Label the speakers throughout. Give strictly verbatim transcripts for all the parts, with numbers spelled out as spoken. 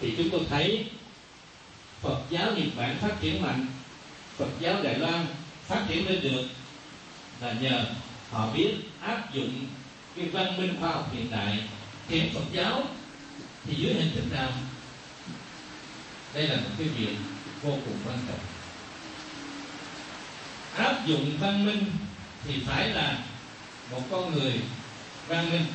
Speaker 1: thì chúng tôi thấy Phật giáo Nhật Bản phát triển mạnh, Phật giáo Đài Loan phát triển lên được là nhờ họ biết áp dụng cái văn minh khoa học hiện đại. Hiện Phật giáo thì dưới hình thức nào? Đây là một cái việc vô cùng quan trọng. Áp dụng văn minh thì phải là một con người văn minh.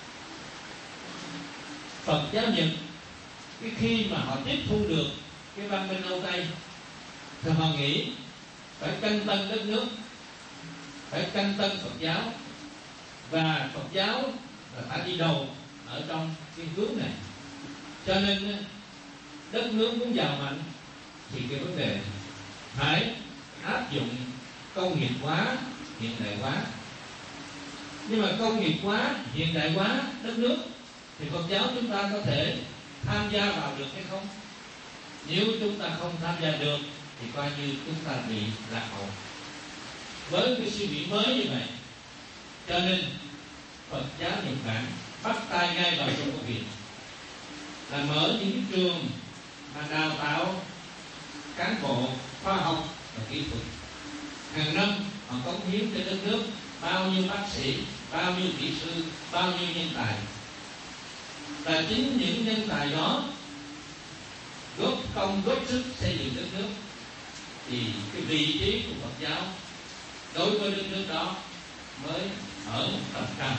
Speaker 1: Phật giáo Nhật cái khi mà họ tiếp thu được cái văn minh Âu Tây thì họ nghĩ phải canh tân đất nước, phải canh tân Phật giáo, và Phật giáo là phải đi đầu ở trong cái hướng này. Cho nên đất nước muốn giàu mạnh thì cái vấn đề phải áp dụng công nghiệp hóa, hiện đại hóa. Nhưng mà công nghiệp hóa, hiện đại hóa đất nước thì Phật giáo chúng ta có thể tham gia vào được hay không? Nếu chúng ta không tham gia được thì coi như chúng ta bị lạc hậu. Với cái suy nghĩ mới như vậy, cho nên Phật giáo Nhật Bản bắt tay ngay vào trong công việc, là mở những cái trường mà đào tạo cán bộ khoa học và kỹ thuật. Hàng năm họ cống hiến cho đất nước bao nhiêu bác sĩ, bao nhiêu kỹ sư, bao nhiêu nhân tài. Và chính những nhân tài đó góp công góp sức xây dựng đất nước, thì cái vị trí của Phật giáo đối với đất nước đó mới ở một tầm cao.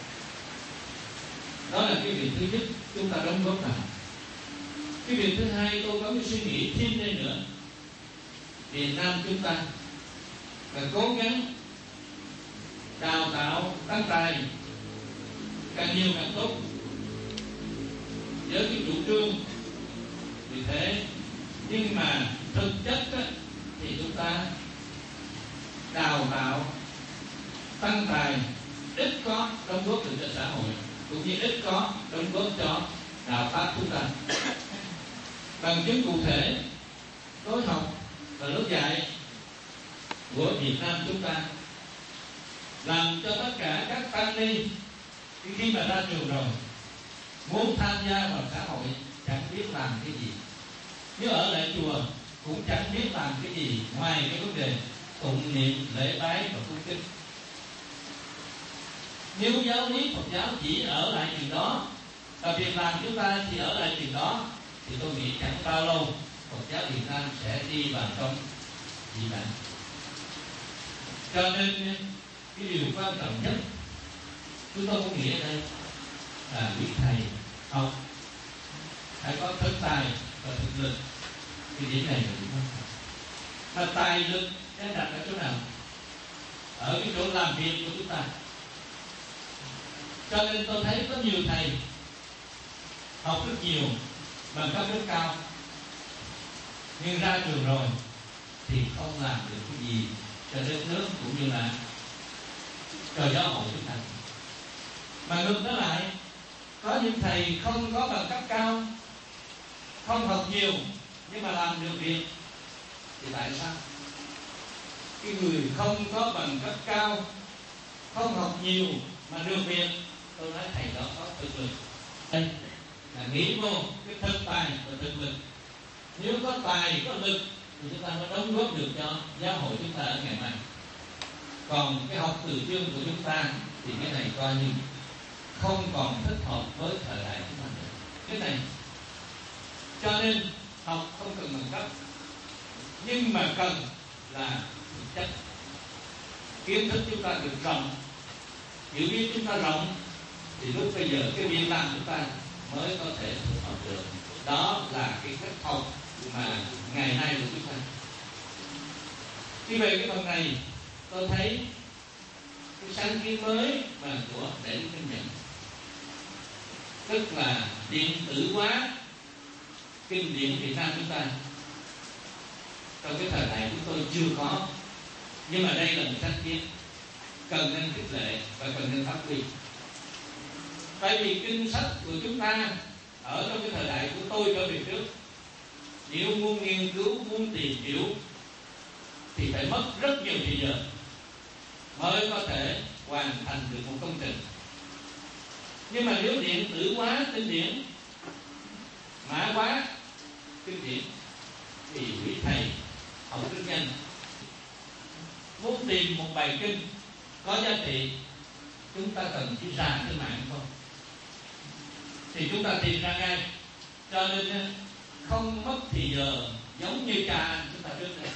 Speaker 1: Đó là cái việc thứ nhất chúng ta đóng góp nào. Cái việc thứ hai, tôi có cái suy nghĩ thêm đây nữa. Việt Nam chúng ta là cố gắng đào tạo tăng tài càng nhiều càng tốt, với cái chủ trương vì thế. Nhưng mà thực chất á, thì chúng ta đào tạo tăng tài ít có đóng góp được cho xã hội, cũng như ít có đóng góp cho đạo pháp chúng ta. Bằng chứng cụ thể, khối học và lớp dạy của Việt Nam chúng ta làm cho tất cả các tăng ni khi mà ra trường rồi muốn tham gia vào xã hội chẳng biết làm cái gì, nếu ở lại chùa cũng chẳng biết làm cái gì ngoài cái vấn đề tụng niệm, lễ bái và cung kính. Nếu giáo lý Phật giáo chỉ ở lại chuyện đó và việc làm chúng ta chỉ ở lại chuyện đó, thì tôi nghĩ chẳng bao lâu Phật giáo Việt Nam sẽ đi vào trong dị bản. Cho nên cái điều quan trọng nhất chúng tôi muốn nghĩ ở đây là quý thầy học phải có thực tài và thực lực. Cái điểm này là điểm quan trọng. Mà tài lực đang đặt ở chỗ nào? Ở cái chỗ làm việc của chúng ta. Cho nên tôi thấy có nhiều thầy học rất nhiều bằng cấp rất cao, nhưng ra trường rồi thì không làm được cái gì cho đất nước cũng như là cho giáo hội chúng ta. Mà ngược đó lại, có những thầy không có bằng cấp cao, không học nhiều nhưng mà làm được việc. Thì tại sao? Cái người không có bằng cấp cao, không học nhiều mà được việc, tôi nói thầy đó có thực lực. Đây là nghĩ vô cái thực tài và thực lực. Nếu có tài, có lực thì chúng ta mới đóng góp được cho giáo hội chúng ta ở ngày mai. Còn cái học từ chương của chúng ta thì cái này coi như không còn thích hợp với thời đại chúng ta nữa. Cái này cho nên học không cần bằng cấp, nhưng mà cần là thực chất. Kiến thức chúng ta được rộng, hiểu biết chúng ta rộng, thì lúc bây giờ cái việc làm chúng ta mới có thể thích hợp được. Đó là cái cách học mà ngày nay của chúng ta. Khi về cái phần này, tôi thấy cái sáng kiến mới mà của Đại Đức Minh Nhẫn, tức là điện tử hóa kinh điển Việt Nam chúng ta, trong cái thời đại chúng tôi chưa có. Nhưng mà đây là một sáng kiến cần nên khích lệ và cần nên phát huy. Tại vì kinh sách của chúng ta ở trong cái thời đại của tôi trở về trước, nếu muốn nghiên cứu, muốn tìm hiểu thì phải mất rất nhiều thời giờ mới có thể hoàn thành được một công trình. Nhưng mà nếu điện tử hóa kinh điển mã hóa kinh điển thì quý thầy học rất nhanh. Muốn tìm một bài kinh có giá trị, chúng ta cần chỉ ra trên mạng không thì chúng ta tìm ra ngay. Cho nên không mất thì giờ, giống như cha anh chúng ta trước đây.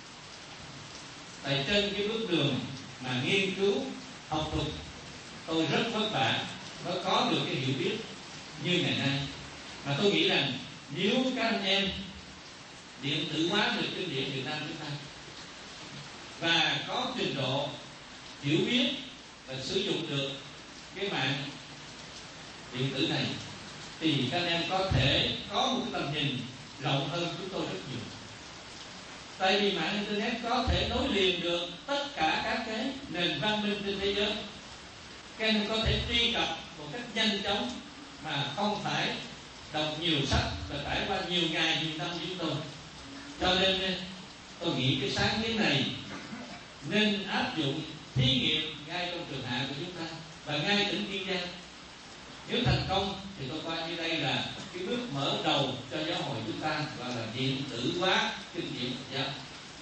Speaker 1: Tại trên cái bước đường mà nghiên cứu học thuật, tôi rất vất vả mới có được cái hiểu biết như ngày nay. Mà tôi nghĩ rằng nếu các anh em điện tử hóa được kinh điển Việt Nam chúng ta và có trình độ hiểu biết và sử dụng được cái mạng điện tử này, thì các anh em có thể có một cái tầm nhìn rộng hơn chúng tôi rất nhiều. Tại vì mạng internet có thể nối liền được tất cả các cái nền văn minh trên thế giới. Các em có thể truy cập một cách nhanh chóng mà không phải đọc nhiều sách và trải qua nhiều ngày nhiều năm như chúng tôi. Cho nên tôi nghĩ cái sáng kiến này nên áp dụng thí nghiệm ngay trong trường hạ của chúng ta và ngay tỉnh Kiên Giang. Nếu thành công thì tôi coi như đây là cái bước mở đầu cho giáo hội chúng ta, gọi là điện tử hóa kinh điển Phật giáo.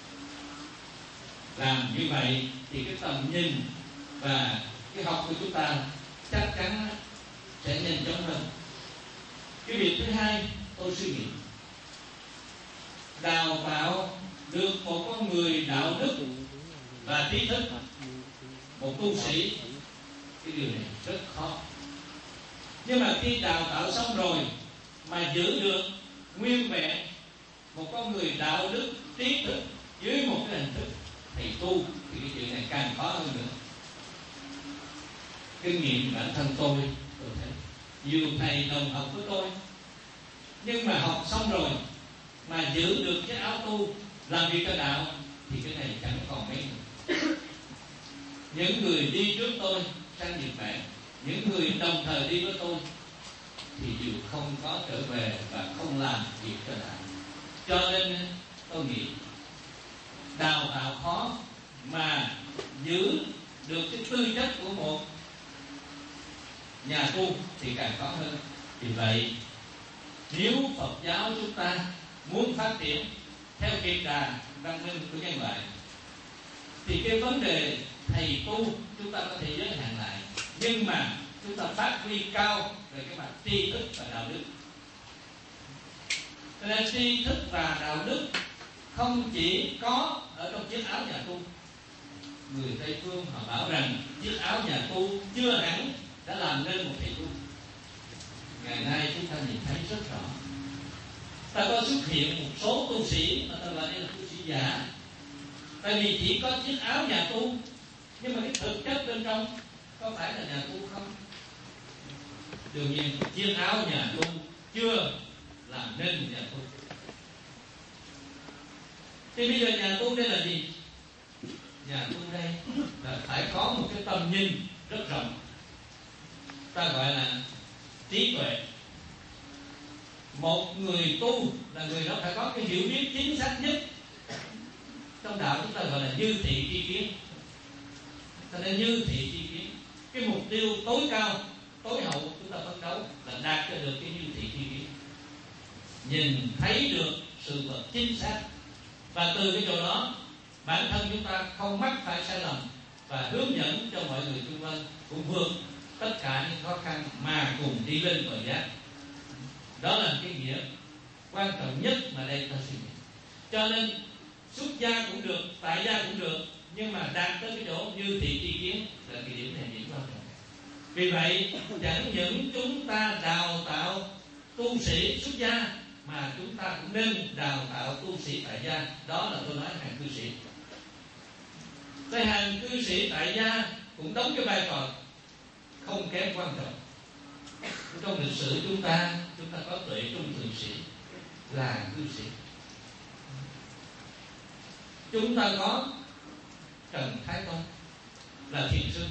Speaker 1: Làm như vậy thì cái tầm nhìn và cái học của chúng ta chắc chắn sẽ nhanh chóng hơn. Cái việc thứ hai tôi suy nghĩ, đào tạo được một con người đạo đức và trí thức, một tu sĩ, cái điều này rất khó. Nhưng mà khi đào tạo xong rồi mà giữ được nguyên vẹn một con người đạo đức trí thức dưới một cái hình thức thầy tu, thì cái chuyện này càng khó hơn nữa. Kinh nghiệm bản thân tôi, tôi thấy nhiều thầy đồng học với tôi, nhưng mà học xong rồi mà giữ được cái áo tu làm việc cho đạo thì cái này chẳng còn mấy nữa. Những người đi trước tôi sang Nhật Bản, những người đồng thời đi với tôi thì đều không có trở về và không làm việc cho đạo. Cho nên tôi nghĩ đào tạo khó mà giữ được cái tư chất của một nhà tu thì càng khó hơn. Vì vậy nếu Phật giáo chúng ta muốn phát triển theo kiệt đà văn minh của nhân loại thì cái vấn đề thầy tu chúng ta có thể giới hạn lại, nhưng mà chúng ta phát huy cao về cái mặt tri thức và đạo đức. Cho nên tri thức và đạo đức không chỉ có ở trong chiếc áo nhà tu. Người Tây phương họ bảo rằng chiếc áo nhà tu chưa hẳn đã làm nên một thầy tu. Ngày nay chúng ta nhìn thấy rất rõ, ta có xuất hiện một số tu sĩ mà ta gọi đây là tu sĩ giả. Tại vì chỉ có chiếc áo nhà tu, nhưng mà cái thực chất bên trong có phải là nhà tu không? Đương nhiên chiếc áo nhà tu chưa làm nên nhà tu. Thì bây giờ nhà tu đây là gì? Nhà tu đây là phải có một cái tầm nhìn rất rộng, ta gọi là trí tuệ. Một người tu là người đó phải có cái hiểu biết chính xác nhất. Trong đạo chúng ta gọi là như thị tri kiến. Cho nên như thị tri kiến, cái mục tiêu tối cao, tối hậu chúng ta phấn đấu là đạt được cái như thị tri kiến, nhìn thấy được sự vật chính xác, và từ cái chỗ đó bản thân chúng ta không mắc phải sai lầm và hướng dẫn cho mọi người xung quanh cũng vượt tất cả những khó khăn mà cùng đi lên bờ giác. Đó là cái nghĩa quan trọng nhất mà đây ta suy nghĩ. Cho nên xuất gia cũng được, tại gia cũng được, nhưng mà đạt tới cái chỗ như thị tri kiến là cái điểm này điểm quan trọng. Vì vậy chẳng những chúng ta đào tạo tu sĩ xuất gia mà chúng ta cũng nên đào tạo tu sĩ tại gia. Đó là tôi nói hàng cư sĩ. Cái hàng cư sĩ tại gia cũng đóng cái vai trò không kém quan trọng. Trong lịch sử chúng ta, chúng ta có tuệ trung thượng sĩ là cư sĩ. Chúng ta có Trần Thái Tông là thiền sư.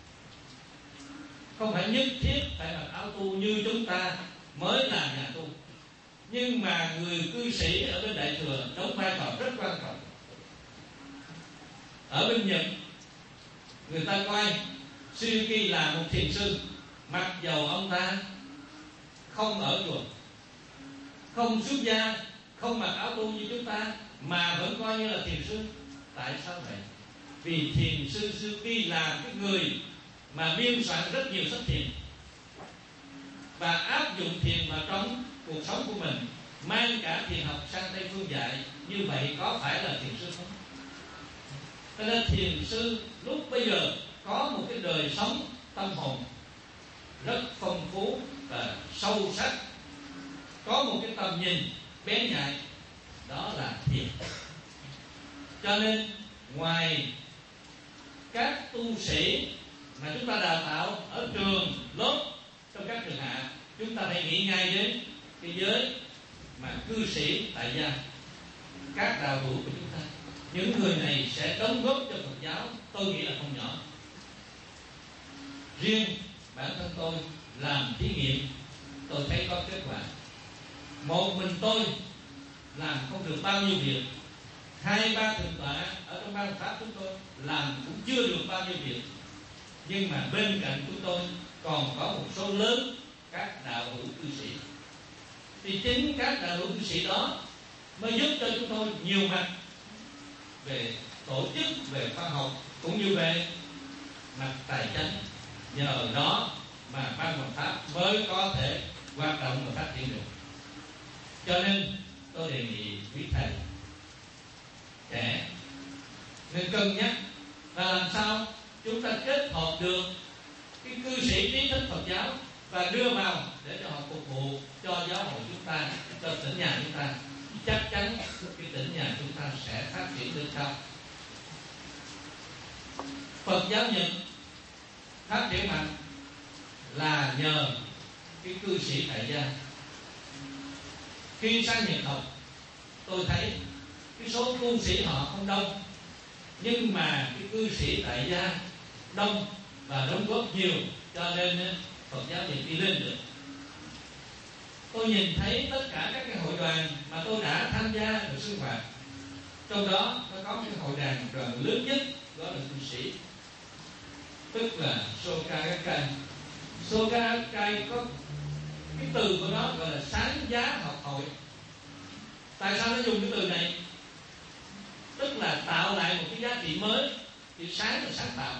Speaker 1: Không phải nhất thiết phải mặc áo tu như chúng ta mới là nhà tu, nhưng mà người cư sĩ ở bên Đại Thừa đóng vai trò rất quan trọng. Ở bên Nhật, người ta coi Suzuki là một thiền sư, mặc dầu ông ta không ở chùa, không xuất gia, không mặc áo tu như chúng ta, mà vẫn coi như là thiền sư. Tại sao vậy? Vì thiền sư xưa khi là cái người mà biên soạn rất nhiều sách thiền và áp dụng thiền vào trong cuộc sống của mình, mang cả thiền học sang Tây phương dạy, như vậy có phải là thiền sư không? Cho nên thiền sư lúc bây giờ có một cái đời sống tâm hồn rất phong phú và sâu sắc, có một cái tầm nhìn bén nhạy, đó là thiền. Cho nên ngoài các tu sĩ mà chúng ta đào tạo ở trường lớp, trong các trường hạ, chúng ta phải nghĩ ngay đến cái giới mà cư sĩ tại gia, các đạo hữu của chúng ta. Những người này sẽ đóng góp cho Phật giáo, tôi nghĩ là không nhỏ. Riêng bản thân tôi làm thí nghiệm, tôi thấy có kết quả. Một mình tôi làm không được bao nhiêu việc, hai ba thượng tọa ở trong ban pháp chúng tôi làm cũng chưa được bao nhiêu việc, nhưng mà bên cạnh chúng tôi còn có một số lớn các đạo hữu cư sĩ. Thì chính các đạo hữu cư sĩ đó mới giúp cho chúng tôi nhiều mặt về tổ chức, về khoa học cũng như về mặt tài chính. Nhờ đó mà ban hoằng pháp mới có thể hoạt động và phát triển được. Cho nên tôi đề nghị quý thầy trẻ nên cân nhắc là làm sao chúng ta kết hợp được cái cư sĩ trí thức Phật giáo và đưa vào để cho họ phục vụ cho giáo hội chúng ta, cho tỉnh nhà chúng ta. Chắc chắn cái tỉnh nhà chúng ta sẽ phát triển lên cao. Phật giáo Nhật phát triển mạnh là nhờ cái cư sĩ tại gia. Khi sang Nhật học, tôi thấy cái số tu sĩ họ không đông, nhưng mà cái cư sĩ tại gia đông và đóng góp nhiều, cho nên Phật giáo Nhật đi lên được. Tôi nhìn thấy tất cả các cái hội đoàn mà tôi đã tham gia được sinh hoạt, trong đó nó có cái hội đoàn đoàn lớn nhất đó là cư sĩ, tức là Soka Gakkai. Soka Gakkai có cái từ của nó gọi là sáng giá học hội. Tại sao nó dùng cái từ này? Tức là tạo lại một cái giá trị mới. Thì sáng là sáng tạo,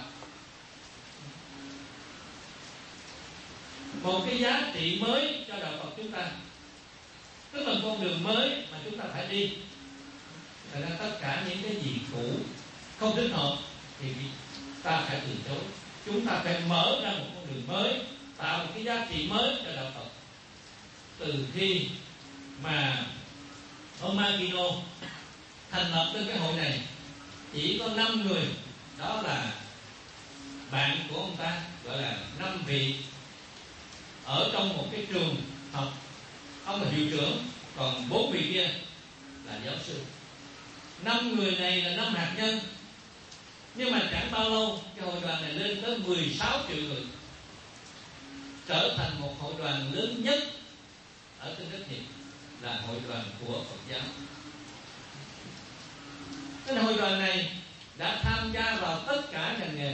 Speaker 1: một cái giá trị mới cho đạo Phật chúng ta, tức là con đường mới mà chúng ta phải đi. Thật ra tất cả những cái gì cũ không thích hợp thì ta phải từ chối. Chúng ta phải mở ra một con đường mới, tạo một cái giá trị mới cho đạo Phật. Từ khi mà ông Makino thành lập lên cái hội này, chỉ có năm người, đó là bạn của ông ta, gọi là năm vị ở trong một cái trường học. Ông là hiệu trưởng, còn bốn vị kia là giáo sư. Năm người này là năm hạt nhân, nhưng mà chẳng bao lâu cái hội đoàn này lên tới mười sáu triệu người, trở thành một hội đoàn lớn nhất ở trên đất Nhật, là hội đoàn của Phật giáo. Cái hội đoàn này đã tham gia vào tất cả ngành nghề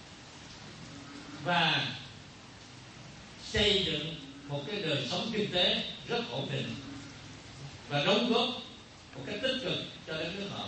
Speaker 1: và xây dựng một cái đời sống kinh tế rất ổn định và đóng góp một cách tích cực cho đất nước họ.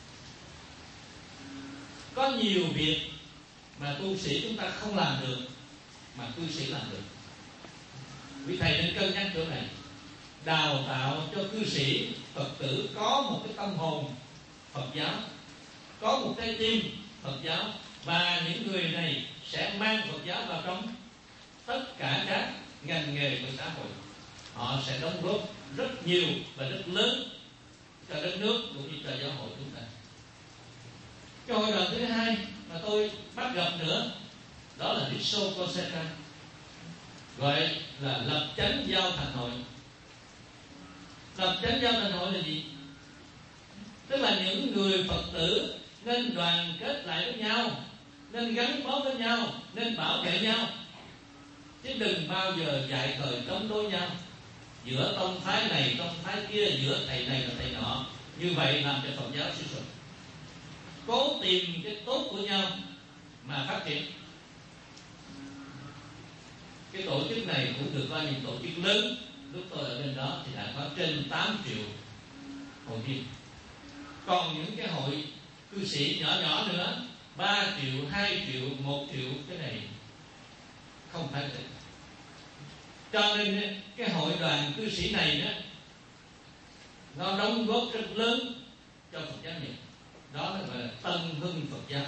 Speaker 1: Có nhiều việc mà tu sĩ chúng ta không làm được mà cư sĩ làm được. Quý thầy nên cân nhắc chỗ này, đào tạo cho cư sĩ Phật tử có một cái tâm hồn Phật giáo, có một trái tim Phật giáo, và những người này sẽ mang Phật giáo vào trong tất cả các ngành nghề của xã hội. Họ sẽ đóng góp rất nhiều và rất lớn cho đất nước cũng như cho giáo hội chúng ta. Cái hội đoàn thứ hai mà tôi bắt gặp nữa, đó là Riso Koseka, gọi là lập chánh giao thành hội. Lập chánh giao thành hội là gì? Tức là những người Phật tử nên đoàn kết lại với nhau, nên gắn bó với nhau, nên bảo vệ nhau, chứ đừng bao giờ dạy thời chống đối nhau giữa tông phái này tông phái kia, giữa thầy này và thầy nọ. Như vậy làm cho Phật giáo suy sụp. Cố tìm cái tốt của nhau mà phát triển. Cái tổ chức này cũng được coi như tổ chức lớn lúc tôi ở bên đó thì đã có trên tám triệu hội viên. Còn những cái hội cư sĩ nhỏ nhỏ nữa, ba triệu, hai triệu, một triệu, cái này không phải là. Cho nên cái hội đoàn cư sĩ này đó, nó đóng góp rất lớn cho Phật giáo Nhật. Đó là gọi là Tân Hưng Phật giáo.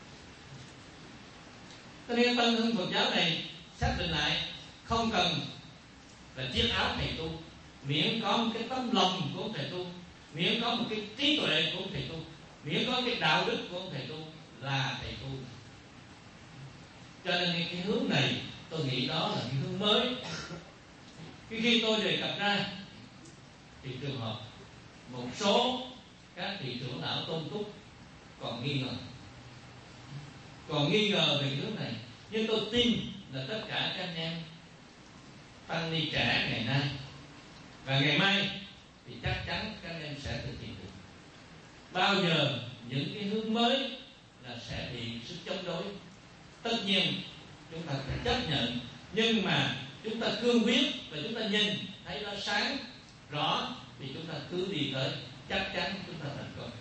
Speaker 1: Cho nên Tân Hưng Phật giáo này xác định lại không cần là chiếc áo thầy tu, miễn có một cái tấm lòng của thầy tu, miễn có một cái trí tuệ của thầy tu, miễn có cái đạo đức của thầy tu là thầy tu. Cho nên cái hướng này tôi nghĩ đó là cái hướng mới. Khi khi tôi đề cập ra thì trường hợp một số các vị trưởng lão tôn túc còn nghi ngờ, còn nghi ngờ về hướng này. Nhưng tôi tin là tất cả các anh em tăng ni trẻ ngày nay và ngày mai thì chắc chắn các anh em sẽ thực hiện được. Bao giờ những cái hướng mới là sẽ bị sức chống đối, tất nhiên chúng ta phải chấp nhận, nhưng mà chúng ta cương quyết và chúng ta nhìn thấy nó sáng rõ thì chúng ta cứ đi tới, chắc chắn chúng ta thành công.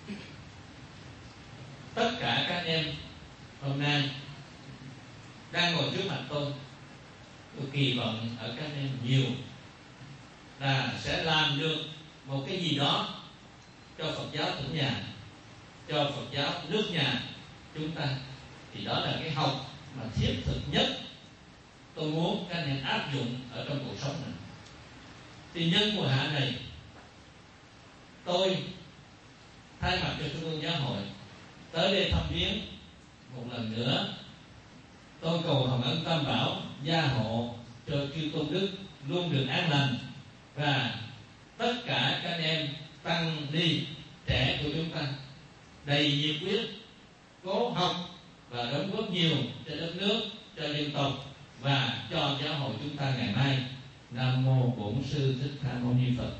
Speaker 1: Tất cả các anh em hôm nay đang ngồi trước mặt tôi, tôi kỳ vọng ở các anh em nhiều là sẽ làm được một cái gì đó cho Phật giáo tỉnh nhà, cho Phật giáo nước nhà chúng ta. Thì đó là cái học mà thiết thực nhất tôi muốn các anh em áp dụng ở trong cuộc sống này. Thì nhân mùa hạ này, tôi thay mặt cho Trung ương Giáo hội tới đây thăm viếng một lần nữa. Tôi cầu hồng ân Tam Bảo gia hộ cho chư tôn đức luôn được an lành, và tất cả các anh em tăng ni trẻ của chúng ta đầy nhiệt huyết, cố học và đóng góp nhiều cho đất nước, cho dân tộc và cho giáo hội chúng ta ngày mai. Nam mô Bổn Sư Thích Ca Mâu Ni Phật.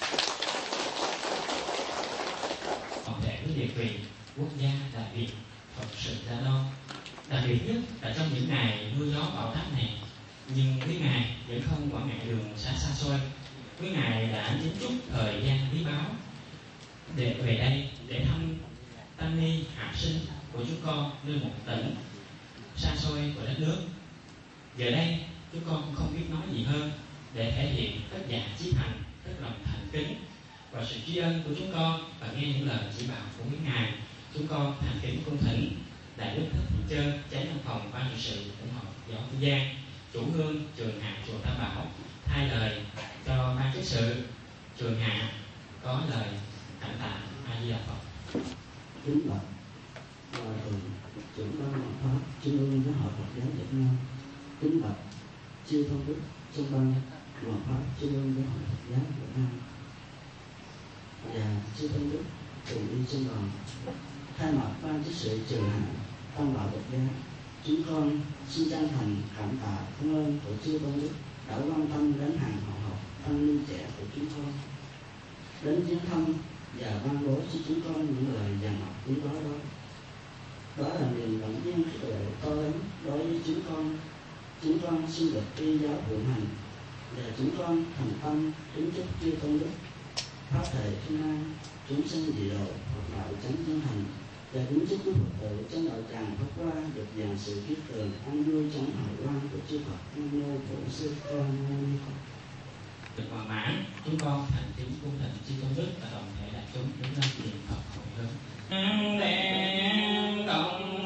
Speaker 2: Toàn thể quý địa quyền quốc gia Đại Việt Phật sự Gia Đo, đặc biệt nhất là trong những ngày mưa gió bão táp này, nhưng quý ngài vẫn không quản ngại đường xa xa xôi. Quý ngài đã chính chúc thời gian quý báu để về đây để thăm tăng ni học sinh của chúng con nơi một tỉnh xa xôi của đất nước. Giờ đây chúng con cũng không biết nói gì hơn để thể hiện tất dạ chí thành, tất lòng thành kính và sự tri ân của chúng con, và nghe những lời chỉ bảo của quý ngài. Chúng con thành kính cung thỉnh Đại Đức Thích Thiện Trơn, Chánh Văn phòng Ban trị sự Tổng hội Giáo Tư Giang, chủ hương trường hạ chùa Tam Bảo, thay lời cho ban trị sự trường hạ có lời cảm tạ. A Di Đà Phật.
Speaker 3: Kính bạch Hòa thượng trưởng ban Hoàng pháp Trung ương Giáo hội Phật giáo Việt Nam, kính bạch chư tôn đức trong ban Hoàng pháp Trung ương Giáo hội Phật giáo Việt Nam và chư tôn đức cùng đi trong đoàn, thay mặt ban trị sự trường hạ Tam Bảo Phật giáo, chúng con xin chân thành cảm tạ cảm ơn của chư tôn đức đã quan tâm đến hàng họ học tăng ni trẻ của chúng con, đến viếng thăm và ban bố cho chúng con những lời dàn học quý báu đó. Đó là niềm động viên khích lệ to lớn đối với chúng con. Chúng con xin được y giáo phụng hành, và chúng con thành tâm kính chúc chư tôn đức pháp thể thiên an, chúng sinh dị độ Phật đạo chánh chân thành, và kính chúc quý Phật tử trong đạo tràng Pháp Hoa được dàn sự kiết tường an vui trong hào quang của chư Phật. Nam mô Bổn Sư Thích Ca Mâu Ni Phật.
Speaker 2: Được hòa mãn, chúng con thành kính cung thỉnh chư tôn đức và toàn thể đại chúng đứng lên niệm Phật hồi hướng. Đèn đồng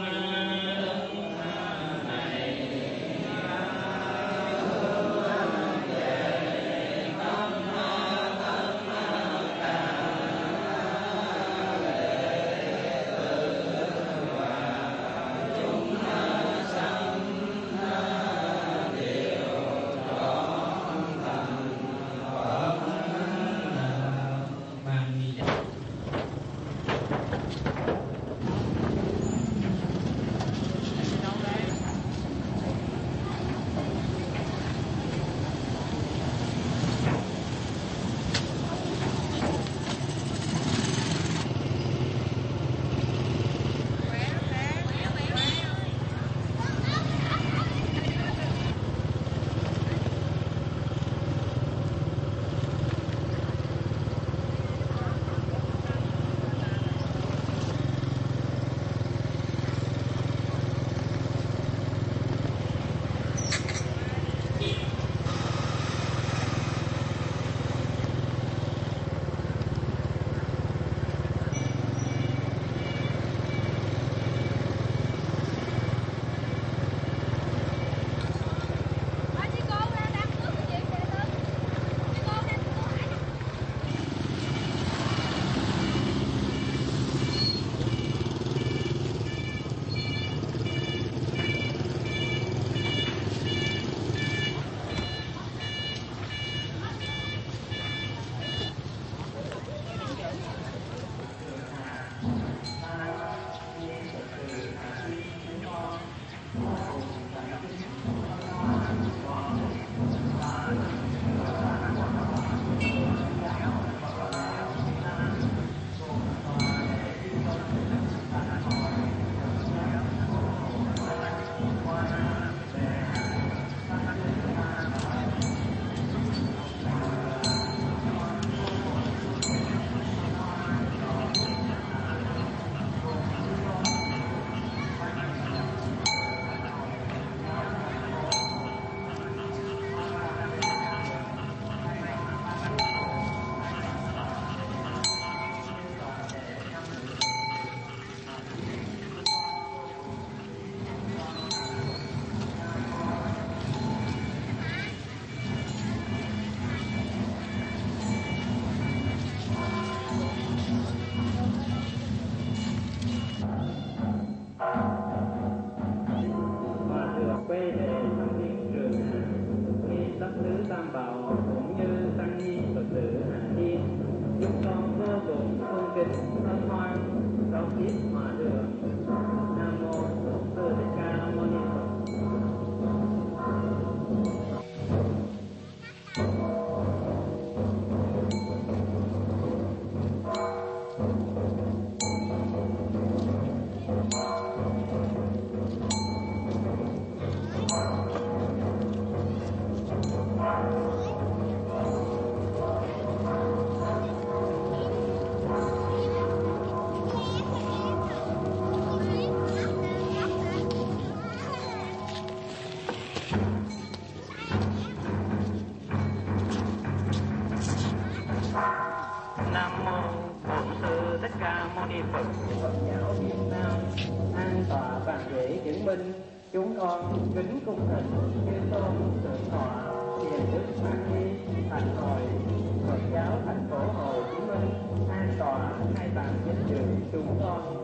Speaker 4: con kính cung thỉnh chư tôn thượng tọa hiền đức tăng ni thành hội Phật giáo thành phố Hồ Chí Minh an tọa hai bàn danh dự chúng con.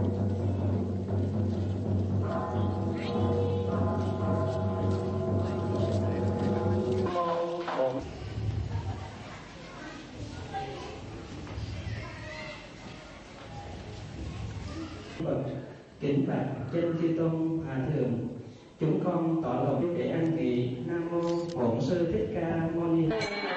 Speaker 5: Kính bạch trên chư tôn hòa thượng, chúng con tỏ lòng để an vị. Nam mô Bổn Sư Thích Ca Mâu Ni.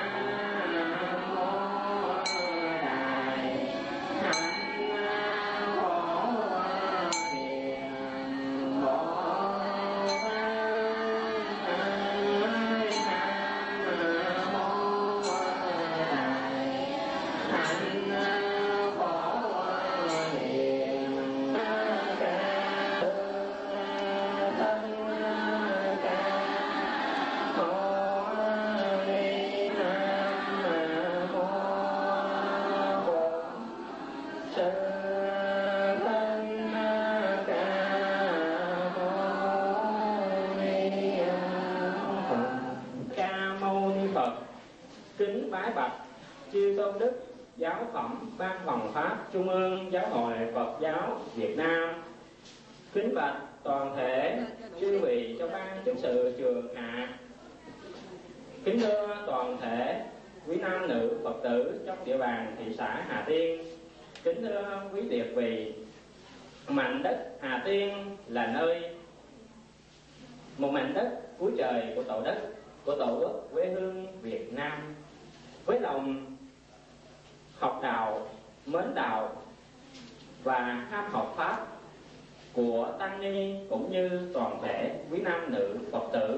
Speaker 6: Giáo phẩm Ban Hoằng Pháp Trung ương Giáo hội Phật giáo Việt Nam. Kính bạch toàn thể chư vị trong ban chấp sự trường hạ. Kính thưa toàn thể quý nam nữ Phật tử trong địa bàn thị xã Hà Tiên. Kính thưa quý liệt vị, mảnh đất Hà Tiên là nơi, một mảnh đất cuối trời của tổ đất, của tổ quốc quê hương Việt Nam. Với lòng học đạo, mến đạo và ham học pháp của tăng ni cũng như toàn thể quý nam nữ Phật tử,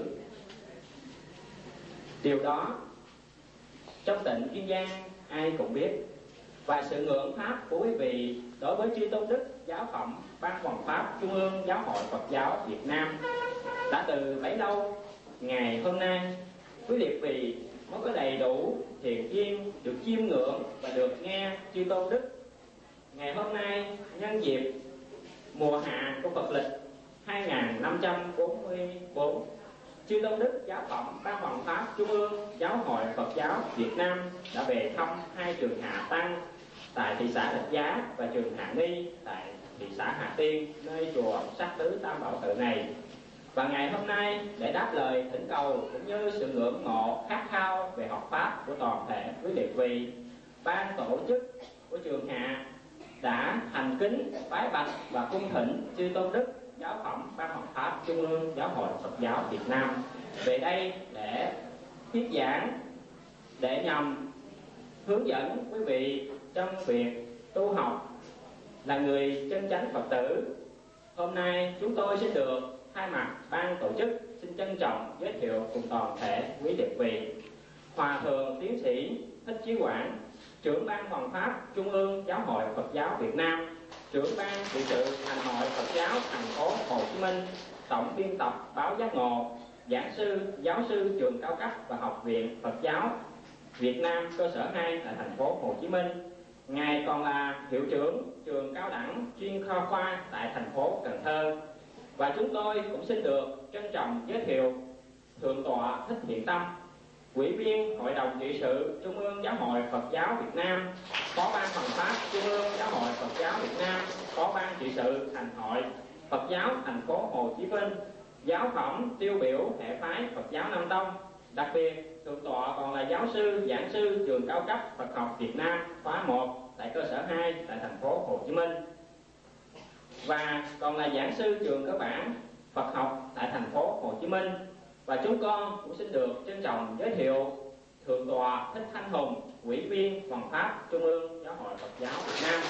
Speaker 6: điều đó trong tỉnh Kiên Giang ai cũng biết. Và sự ngưỡng pháp của quý vị đối với chư tôn đức giáo phẩm Ban Hoằng Pháp Trung ương Giáo hội Phật giáo Việt Nam đã từ bấy lâu. Ngày hôm nay quý liệt vị mới có đầy đủ thiện duyên được chiêm ngưỡng và được nghe chư tôn đức. Ngày hôm nay nhân dịp mùa hạ của Phật lịch hai nghìn năm trăm bốn mươi tư, chư tôn đức giáo phẩm Ban Hoằng Pháp Trung ương Giáo hội Phật giáo Việt Nam đã về thăm hai trường hạ tăng tại thị xã Rạch Giá và trường Hạ Ni tại thị xã Hà Tiên, nơi chùa Sắc Tứ Tam Bảo Tự này. Và ngày hôm nay để đáp lời thỉnh cầu cũng như sự ngưỡng mộ khát khao về học pháp của toàn thể quý liệt vị, ban tổ chức của trường hạ đã thành kính bái bạch và cung thỉnh chư tôn đức giáo phẩm Ban Hoằng Pháp Trung ương Giáo hội Phật giáo Việt Nam về đây để thuyết giảng, để nhằm hướng dẫn quý vị trong việc tu học là người chân chánh Phật tử. Hôm nay chúng tôi sẽ được thay mặt ban tổ chức xin trân trọng giới thiệu cùng toàn thể quý liệt vị Hòa thượng tiến sĩ Thích Chí Quảng, trưởng ban Hoằng Pháp Trung ương Giáo hội Phật giáo Việt Nam, trưởng ban trị sự Thành hội Phật giáo thành phố Hồ Chí Minh, tổng biên tập báo Giác Ngộ, giảng sư, giáo sư trường cao cấp và học viện Phật giáo Việt Nam cơ sở hai tại thành phố Hồ Chí Minh. Ngài còn là hiệu trưởng trường cao đẳng chuyên khoa khoa tại thành phố Cần Thơ. Và chúng tôi cũng xin được trân trọng giới thiệu Thượng tọa Thích Thiện Tâm, Ủy viên Hội đồng trị sự Trung ương Giáo hội Phật giáo Việt Nam, Phó ban Hoằng Pháp Trung ương Giáo hội Phật giáo Việt Nam, Phó ban trị sự Thành hội Phật giáo thành phố Hồ Chí Minh, giáo phẩm tiêu biểu hệ phái Phật giáo Nam Tông. Đặc biệt, Thượng tọa còn là giáo sư, giảng sư trường cao cấp Phật học Việt Nam khóa một tại cơ sở hai tại thành phố Hồ Chí Minh, và còn là giảng sư trường cơ bản Phật học tại thành phố Hồ Chí Minh. Và chúng con cũng xin được trân trọng giới thiệu Thượng tọa Thích Thanh Hùng, Ủy viên Hoằng Pháp Trung ương Giáo hội Phật giáo Việt Nam.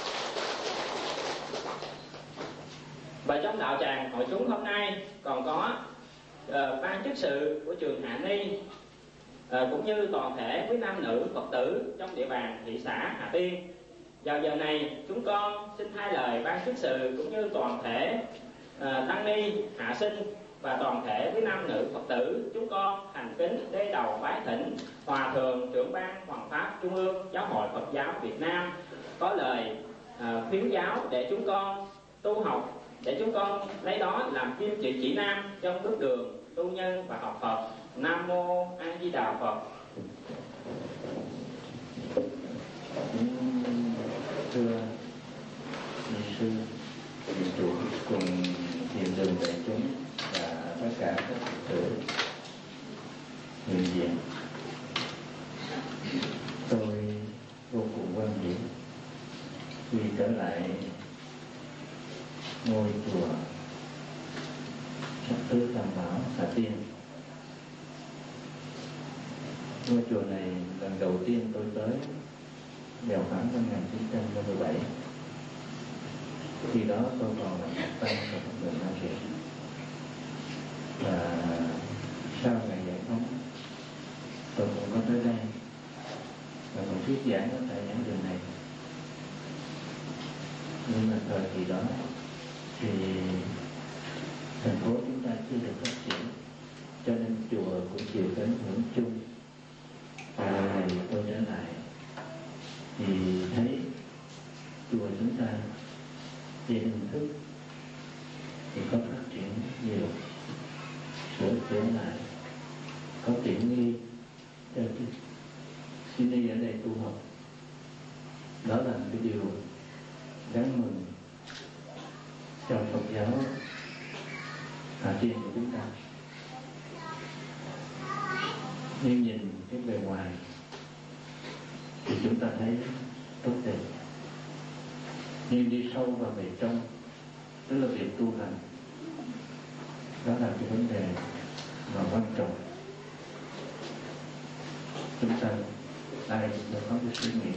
Speaker 6: Và trong đạo tràng hội chúng hôm nay còn có uh, ban chức sự của trường Hạ Ni, uh, cũng như toàn thể quý nam nữ Phật tử trong địa bàn thị xã Hà Tiên. Vào giờ này chúng con xin thay lời ban chức sự cũng như toàn thể uh, tăng ni hạ sinh và toàn thể quý nam nữ Phật tử, chúng con thành kính đế đầu bái thỉnh Hòa thượng trưởng ban Hoằng Pháp Trung ương Giáo hội Phật giáo Việt Nam có lời uh, khuyến giáo để chúng con tu học để chúng con lấy đó làm kim chỉ chỉ nam trong bước đường tu nhân và học Phật. Nam mô A Di Đà Phật.
Speaker 7: Thưa ni sư, thầy chủ cùng thiền đường đại chúng và tất cả các Phật tử hiện diện, tôi vô cùng quan điểm khi trở lại ngôi chùa Sắc Tứ Tam Bảo Hà Tiên. Ngôi chùa này lần đầu tiên tôi tới vào khoảng năm một nghìn chín trăm năm mươi bảy. Khi đó tôi còn là học tăng của Phật đường Nam Việt. Và sau ngày giải phóng tôi cũng có tới đây và còn thuyết giảng ở tại giảng đường này. Nhưng mà thời kỳ đó thì thành phố chúng ta chưa được phát triển, cho nên chùa cũng chịu cái ảnh hưởng chung. Và lần này tôi trở lại thì thấy chùa chúng ta về hình thức thì có phát triển nhiều, sửa chữa lại, có tiện nghi cho xin đi ở đây tu học. Đó là cái điều đáng mừng cho Phật giáo Hà Tiên của chúng ta. Nhưng nhìn cái bề ngoài thì chúng ta thấy tốt đẹp, nhưng đi sâu vào bề trong, tức là việc tu hành, đó là cái vấn đề mà quan trọng. Chúng ta ai cũng đã có cái suy nghĩ,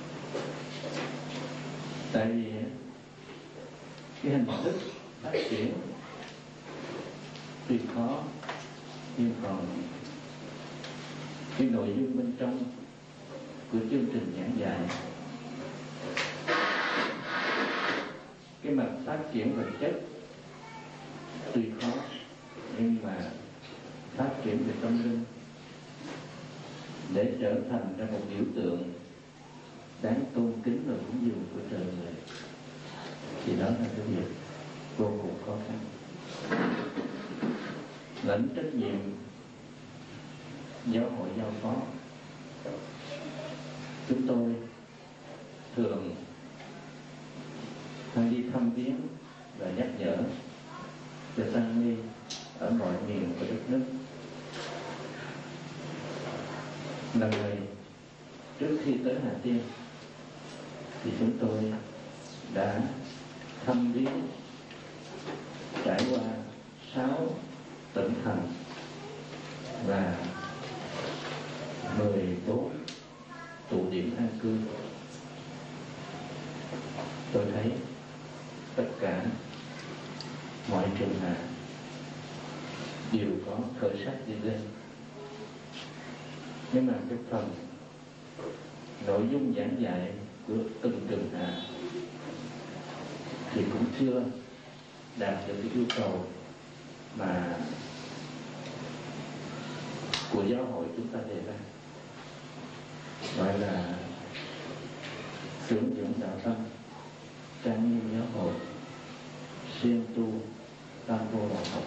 Speaker 7: tại vì cái hình thức phát triển tuy khó, nhưng còn cái nội dung bên trong của chương trình giảng dạy, cái mặt phát triển vật chất tuy khó, nhưng mà phát triển về tâm linh để trở thành ra một biểu tượng đáng tôn kính và cúng dường của trời người, thì đó là cái việc vô cùng khó khăn. Lãnh trách nhiệm giáo hội giao phó, chúng tôi thường hay đi thăm viếng và nhắc nhở cho tăng ni ở mọi miền của đất nước. Lần này trước khi tới Hà Tiên thì chúng tôi đã thăm viếng trải qua sáu tỉnh thành và mười bốn tụ điểm an cư. Tôi thấy tất cả mọi trường hợp đều có khởi sắc đi lên, nhưng mà cái phần nội dung giảng dạy của từng trường hợp thì cũng chưa đạt được cái yêu cầu mà của giáo hội chúng ta đề ra, gọi là trưởng dưỡng đạo tâm, trang nghiêm giáo hội, siêng tu tam vô đạo học.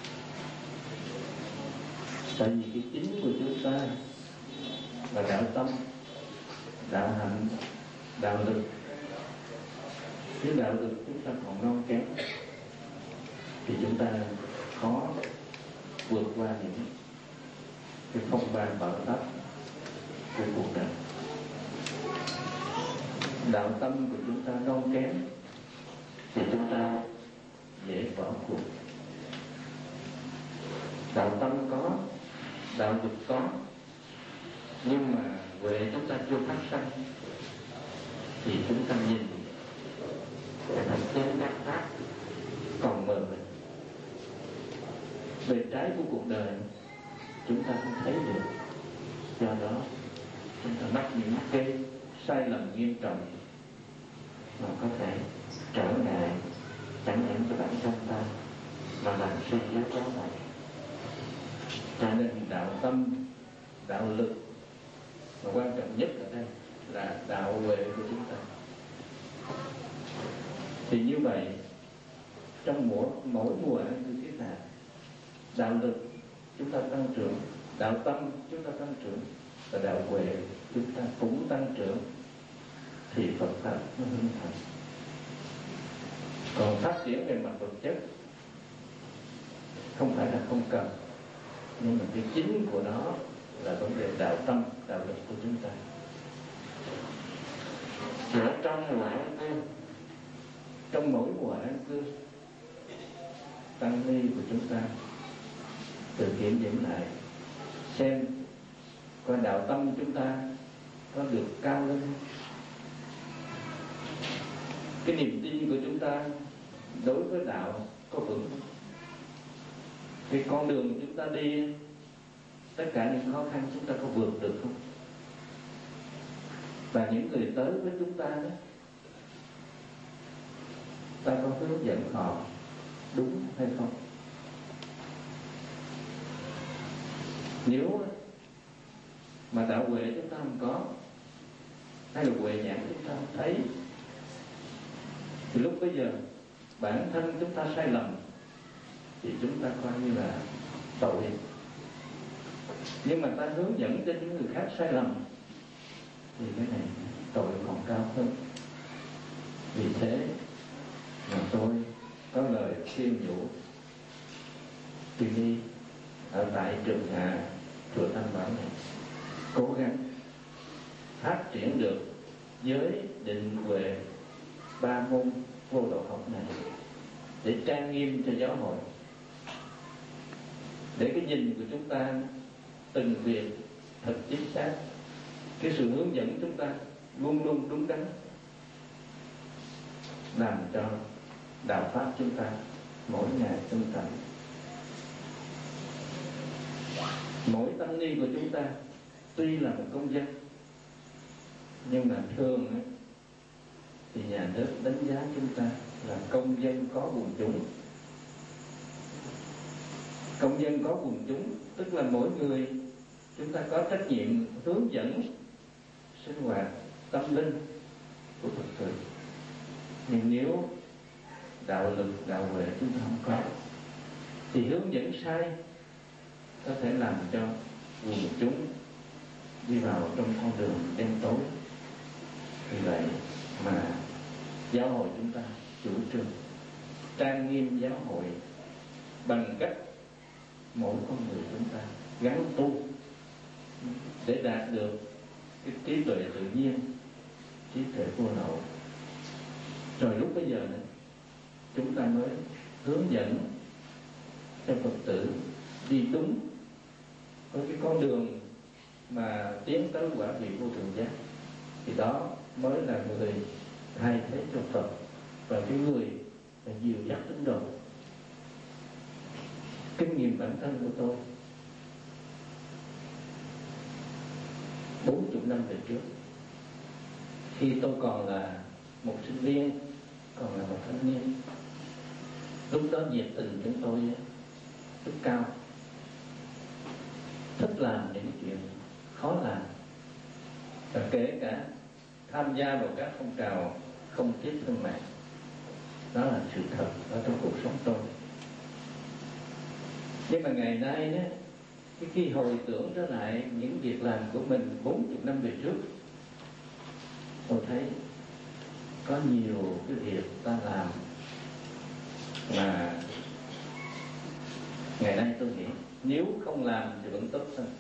Speaker 7: Tại vì cái chính của chúng ta là đạo tâm, đạo hạnh, đạo lực. Nếu đạo lực chúng ta còn non kém thì chúng ta khó vượt qua những cái phong ba bão táp của cuộc đời. Đạo tâm của chúng ta non kém thì chúng ta dễ bỏ cuộc. Đạo tâm có, đạo lực có, nhưng mà huệ chúng ta chưa phát sanh thì chúng ta nhìn cái thành chân đắc pháp còn mờ mịt. Bề trái của cuộc đời chúng ta không thấy được, do đó chúng ta mắc những cái sai lầm nghiêm trọng mà có thể trở ngại chẳng những cho bản thân ta mà làm suy yếu kéo lại. Cho nên đạo tâm, đạo lực mà quan trọng nhất ở đây là đạo huệ của chúng ta. Thì như vậy trong mỗi mỗi mùa ăn cư kiết nạn. Đạo lực chúng ta tăng trưởng, đạo tâm chúng ta tăng trưởng, và đạo huệ chúng ta cũng tăng trưởng, thì Phật pháp nó hình thành. Còn phát triển về mặt vật chất không phải là không cần, nhưng mà cái chính của nó là vấn đề đạo tâm, đạo lực của chúng ta. Ở trong mùa an cư, trong mỗi mùa an cư, tăng ni của chúng ta tự kiểm điểm lại xem coi đạo tâm chúng ta có được cao lên không, cái niềm tin của chúng ta đối với đạo có vững không, cái con đường chúng ta đi, tất cả những khó khăn chúng ta có vượt được không, và những người tới với chúng ta đó, ta có hướng dẫn họ đúng hay không. Nếu mà đạo huệ chúng ta không có, hay là huệ nhãn chúng ta không thấy, thì lúc bây giờ bản thân chúng ta sai lầm thì chúng ta coi như là tội. Nhưng mà ta hướng dẫn cho những người khác sai lầm thì cái này tội còn cao hơn. Vì thế mà tôi có lời khuyên nhủ tùy ni ở tại trường hạ chùa Tam Bảo này cố gắng phát triển được giới định huệ ba môn vô lậu học này để trang nghiêm cho giáo hội, để cái nhìn của chúng ta từng việc thật chính xác, cái sự hướng dẫn chúng ta luôn luôn đúng đắn, làm cho đạo pháp chúng ta mỗi ngày tinh tấn. Mỗi tăng ni của chúng ta tuy là một công dân, nhưng mà thường ấy, thì nhà nước đánh giá chúng ta là công dân có quần chúng. Công dân có quần chúng tức là mỗi người chúng ta có trách nhiệm hướng dẫn sinh hoạt tâm linh của Phật tử. Nhưng nếu đạo lực, đạo huệ chúng ta không có, thì hướng dẫn sai có thể làm cho quần chúng đi vào trong con đường đen tối. Vì vậy mà giáo hội chúng ta chủ trương trang nghiêm giáo hội bằng cách mỗi con người chúng ta gắn tu để đạt được cái trí tuệ tự nhiên, trí tuệ vô lậu. Rồi lúc bây giờ này, chúng ta mới hướng dẫn cho Phật tử đi đúng với cái con đường mà tiến tới quả vị vô thượng giác. Thì đó mới là người thay thế cho Phật, và cái người là dìu dắt tín đồ. Kinh nghiệm bản thân của tôi bốn mươi năm về trước, khi tôi còn là một sinh viên, còn là một thanh niên, lúc đó nhiệt tình chúng tôi rất cao, thích làm những chuyện khó làm, và kể cả tham gia vào các phong trào không tiếc thương mạng. Đó là sự thật ở trong cuộc sống tôi. Nhưng mà ngày nay đó, cái khi hồi tưởng trở lại những việc làm của mình bốn mươi năm về trước, tôi thấy có nhiều cái việc ta làm mà ngày nay tôi nghĩ nếu không làm thì vẫn tốt hơn.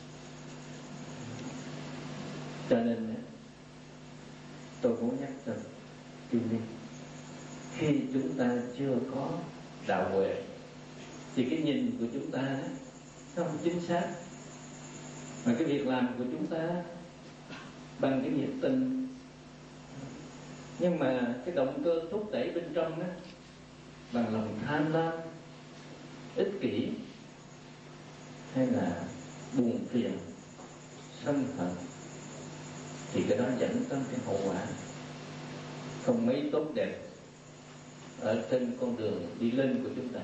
Speaker 7: Cho nên tôi muốn nhắc cho chư ni, khi chúng ta chưa có đạo huệ thì cái nhìn của chúng ta đó, nó không chính xác, mà cái việc làm của chúng ta bằng cái nhiệt tình, nhưng mà cái động cơ thúc đẩy bên trong đó bằng lòng tham lam, ích kỷ, hay là buồn phiền, sân hận, thì cái đó dẫn tới cái hậu quả không mấy tốt đẹp ở trên con đường đi lên của chúng ta.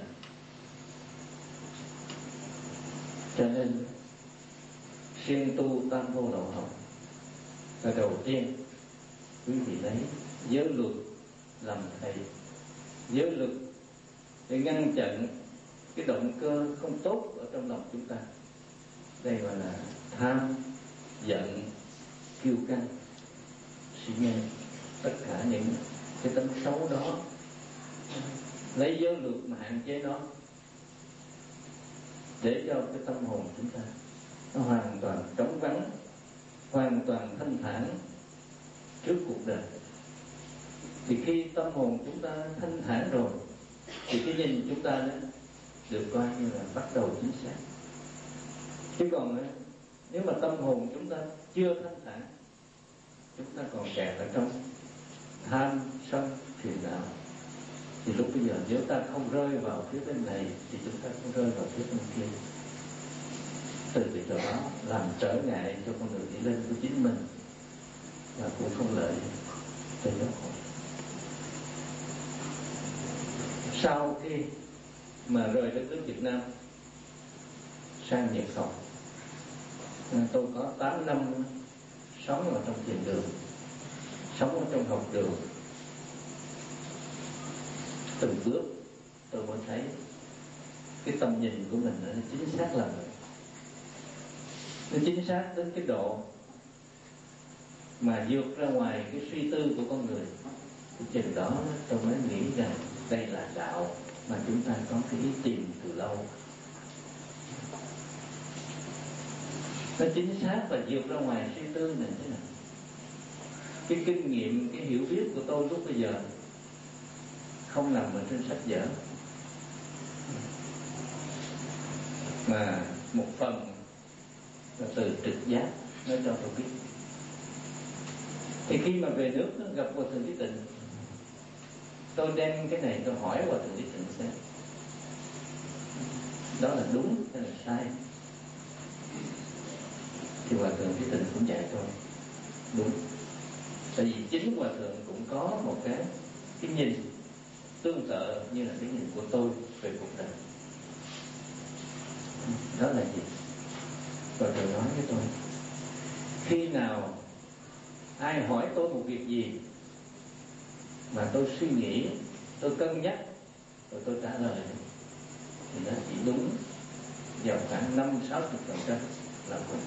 Speaker 7: Cho nên siêng tu tam vô lậu học là đầu tiên quý vị lấy giới luật làm thầy, giới luật để ngăn chặn cái động cơ không tốt ở trong lòng chúng ta. Đây gọi là tham, giận, kiêu căng, si mê, tất cả những cái tánh xấu đó, lấy giới luật mà hạn chế nó, để cho cái tâm hồn chúng ta nó hoàn toàn trống vắng, hoàn toàn thanh thản trước cuộc đời. Thì khi tâm hồn chúng ta thanh thản rồi, thì cái nhìn chúng ta đó được coi như là bắt đầu chính xác. Chứ còn nếu mà tâm hồn chúng ta chưa thanh thản, chúng ta còn kẹt ở trong tham sân phiền não, thì lúc bây giờ nếu ta không rơi vào phía bên này thì chúng ta không rơi vào phía bên kia. Từ việc đó làm trở ngại cho con đường đi lên của chính mình, và cũng không lợi cho giáo hội. Sau khi mà rời đất nước Việt Nam sang Nhật Bản, tôi có tám năm sống ở trong thiền đường, sống ở trong học đường. Từng bước tôi mới thấy cái tầm nhìn của mình nó chính xác là nó chính xác đến cái độ mà vượt ra ngoài cái suy tư của con người. Thì chừng đó tôi mới nghĩ rằng đây là đạo mà chúng ta có cái ý tìm từ lâu. Nó chính xác và vượt ra ngoài suy tư này thế nào. Cái kinh nghiệm, cái hiểu biết của tôi lúc bây giờ không nằm ở trên sách vở, mà một phần là từ trực giác nói cho tôi biết. Thì khi mà về nước gặp Hòa Thượng Trí Tịnh, tôi đem cái này tôi hỏi Hòa Thượng Trí Tịnh xem đó là đúng hay là sai. Thì Hòa Thượng Trí Tịnh cũng dạy tôi đúng. Tại vì chính Hòa Thượng cũng có một cái cái nhìn tương tự như là cái nhìn của tôi về cuộc đời. Đó là gì? Hòa Thượng nói với tôi, khi nào ai hỏi tôi một việc gì mà tôi suy nghĩ, tôi cân nhắc, rồi tôi trả lời, thì nó chỉ đúng vào khoảng năm sáu mươi phần trăm là đúng.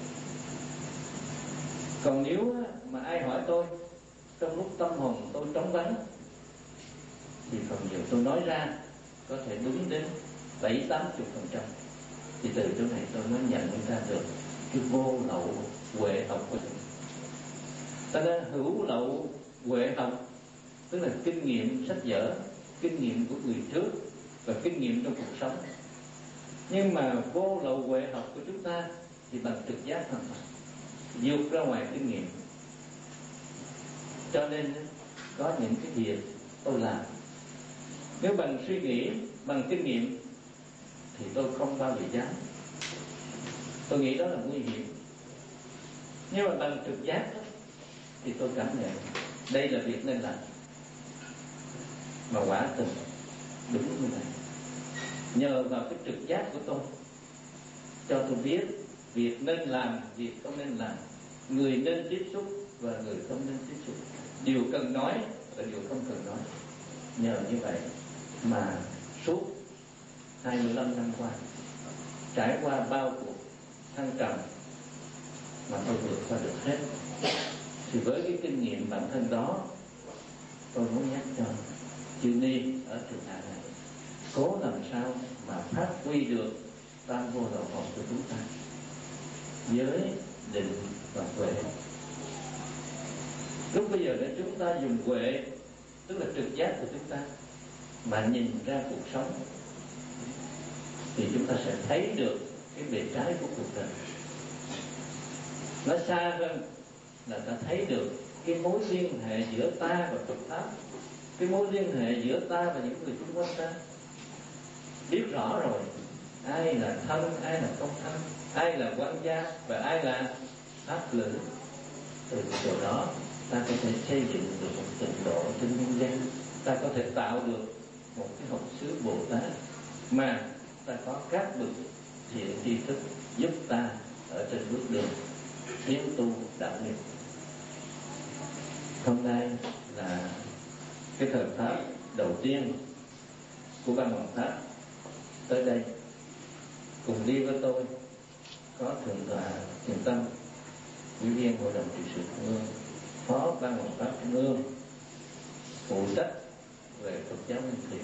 Speaker 7: Còn nếu mà ai hỏi tôi trong lúc tâm hồn tôi trống vắng, thì phần nhiều tôi nói ra có thể đúng đến bảy tám mươi phần trăm. Thì từ chỗ này tôi mới nhận ra được cái vô lậu huệ học của chúng. Ta đã hữu lậu huệ học, tức là kinh nghiệm sách vở, kinh nghiệm của người trước và kinh nghiệm trong cuộc sống. Nhưng mà vô lậu huệ học của chúng ta thì bằng trực giác hoàn toàn, vượt ra ngoài kinh nghiệm. Cho nên có những cái việc tôi làm, nếu bằng suy nghĩ, bằng kinh nghiệm thì tôi không bao giờ dám. Tôi nghĩ đó là nguy hiểm. Nhưng mà bằng trực giác đó, thì tôi cảm nhận đây là việc nên làm, mà quả tình đúng như vậy. Nhờ vào cái trực giác của tôi, cho tôi biết việc nên làm, việc không nên làm, người nên tiếp xúc và người không nên tiếp xúc, điều cần nói và điều không cần nói. Nhờ như vậy mà suốt hai mươi lăm năm qua, trải qua bao cuộc thăng trầm mà tôi vượt qua được hết. Thì với cái kinh nghiệm bản thân đó, tôi muốn nhắc cho chư ni ở trường hạ này cố làm sao mà phát huy được tam vô lậu học của chúng ta, giới, định và huệ. Lúc bây giờ để chúng ta dùng huệ, tức là trực giác của chúng ta, mà nhìn ra cuộc sống, thì chúng ta sẽ thấy được cái bề trái của cuộc đời. Nó xa hơn là ta thấy được cái mối liên hệ giữa ta và Phật pháp, cái mối liên hệ giữa ta và những người xung quanh ta. Biết rõ rồi ai là thân, ai là không thân, ai là quan gia và ai là pháp lữ. Từ chỗ đó ta có thể xây dựng được một trình độ trên nhân gian, ta có thể tạo được một cái học xứ Bồ Tát, mà ta có các bậc thiện tri thức giúp ta ở trên bước đường tiến tu đạo nghiệp. Hôm nay là cái thời pháp đầu tiên của ban hoàng pháp tới đây. Cùng đi với tôi có thượng tọa Thiền Tâm, ủy viên hội đồng trị sự trung ương, phó ban hoàng pháp trung ương, phụ trách về Phật giáo Nguyên Thủy.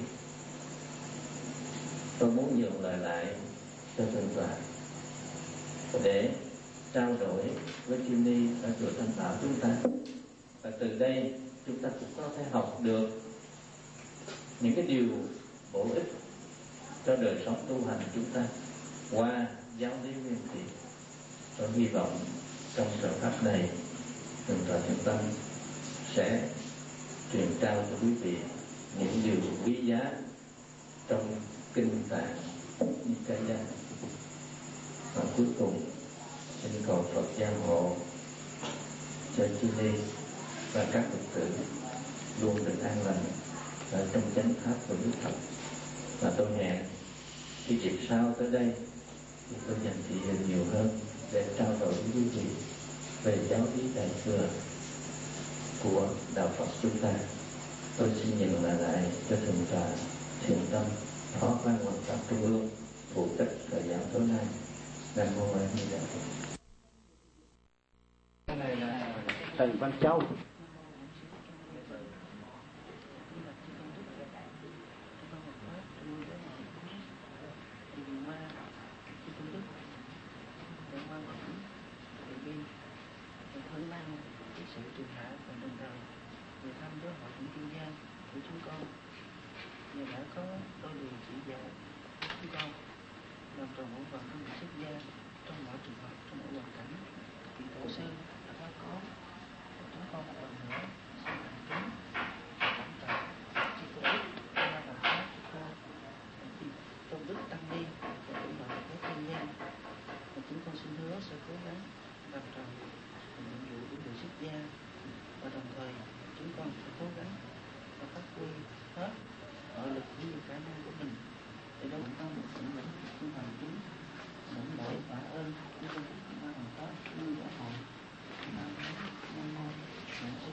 Speaker 7: Tôi muốn nhường lời lại cho thượng tọa để trao đổi với chư ni ở chùa Tam Bảo chúng ta, và từ đây chúng ta cũng có thể học được những cái điều bổ ích cho đời sống tu hành chúng ta qua giáo lý Nguyên Thủy. Tôi hy vọng trong giờ pháp này thượng tọa Thiền Tâm sẽ truyền trao cho quý vị những điều quý giá trong kinh tạng Nikaya. Và cuối cùng xin cầu Phật gia hộ cho chư ni và các Phật tử luôn được an lành ở trong chánh pháp của Đức Phật. Và tôi hẹn cái dịp sau tới đây thì tôi dành thời gian nhiều hơn để trao đổi với quý vị về giáo lý đại thừa của đạo Phật chúng ta. Tôi xin nhận lại lại cho thượng tọa Thiền Tâm, phó ban hoàng pháp trung ương, phụ trách thời gian tối nay. Nam mô A Di Đà Phật.
Speaker 4: Cái này là Trần Văn Châu.
Speaker 8: Hơn năm cái sự truyền hạ và đồng thời người thăm giáo hội những chuyên gia của chúng con, và đã có đôi điều chỉ dạy chúng con làm tròn bổn phận của người xuất gia trong mọi trường hợp, trong mọi hoàn cảnh. Thì tổ sư đã có có chúng con một lần nữa xin thành kính cảm tạ chư tôn đức qua làm pháp của cô tôn đức tăng ni và cũng là các chuyên gia, và chúng con xin hứa sẽ cố gắng làm tròn nhiệm vụ của người xuất gia, và đồng thời chúng con sẽ cố gắng và phát huy hết nội lực cũng như khả năng của mình để đó chúng con một sự lãnh chúng thành kính lãnh lễ tạ ơn chúng con cũng mang hoàn pháp như giáo hội nam mô Nam sư.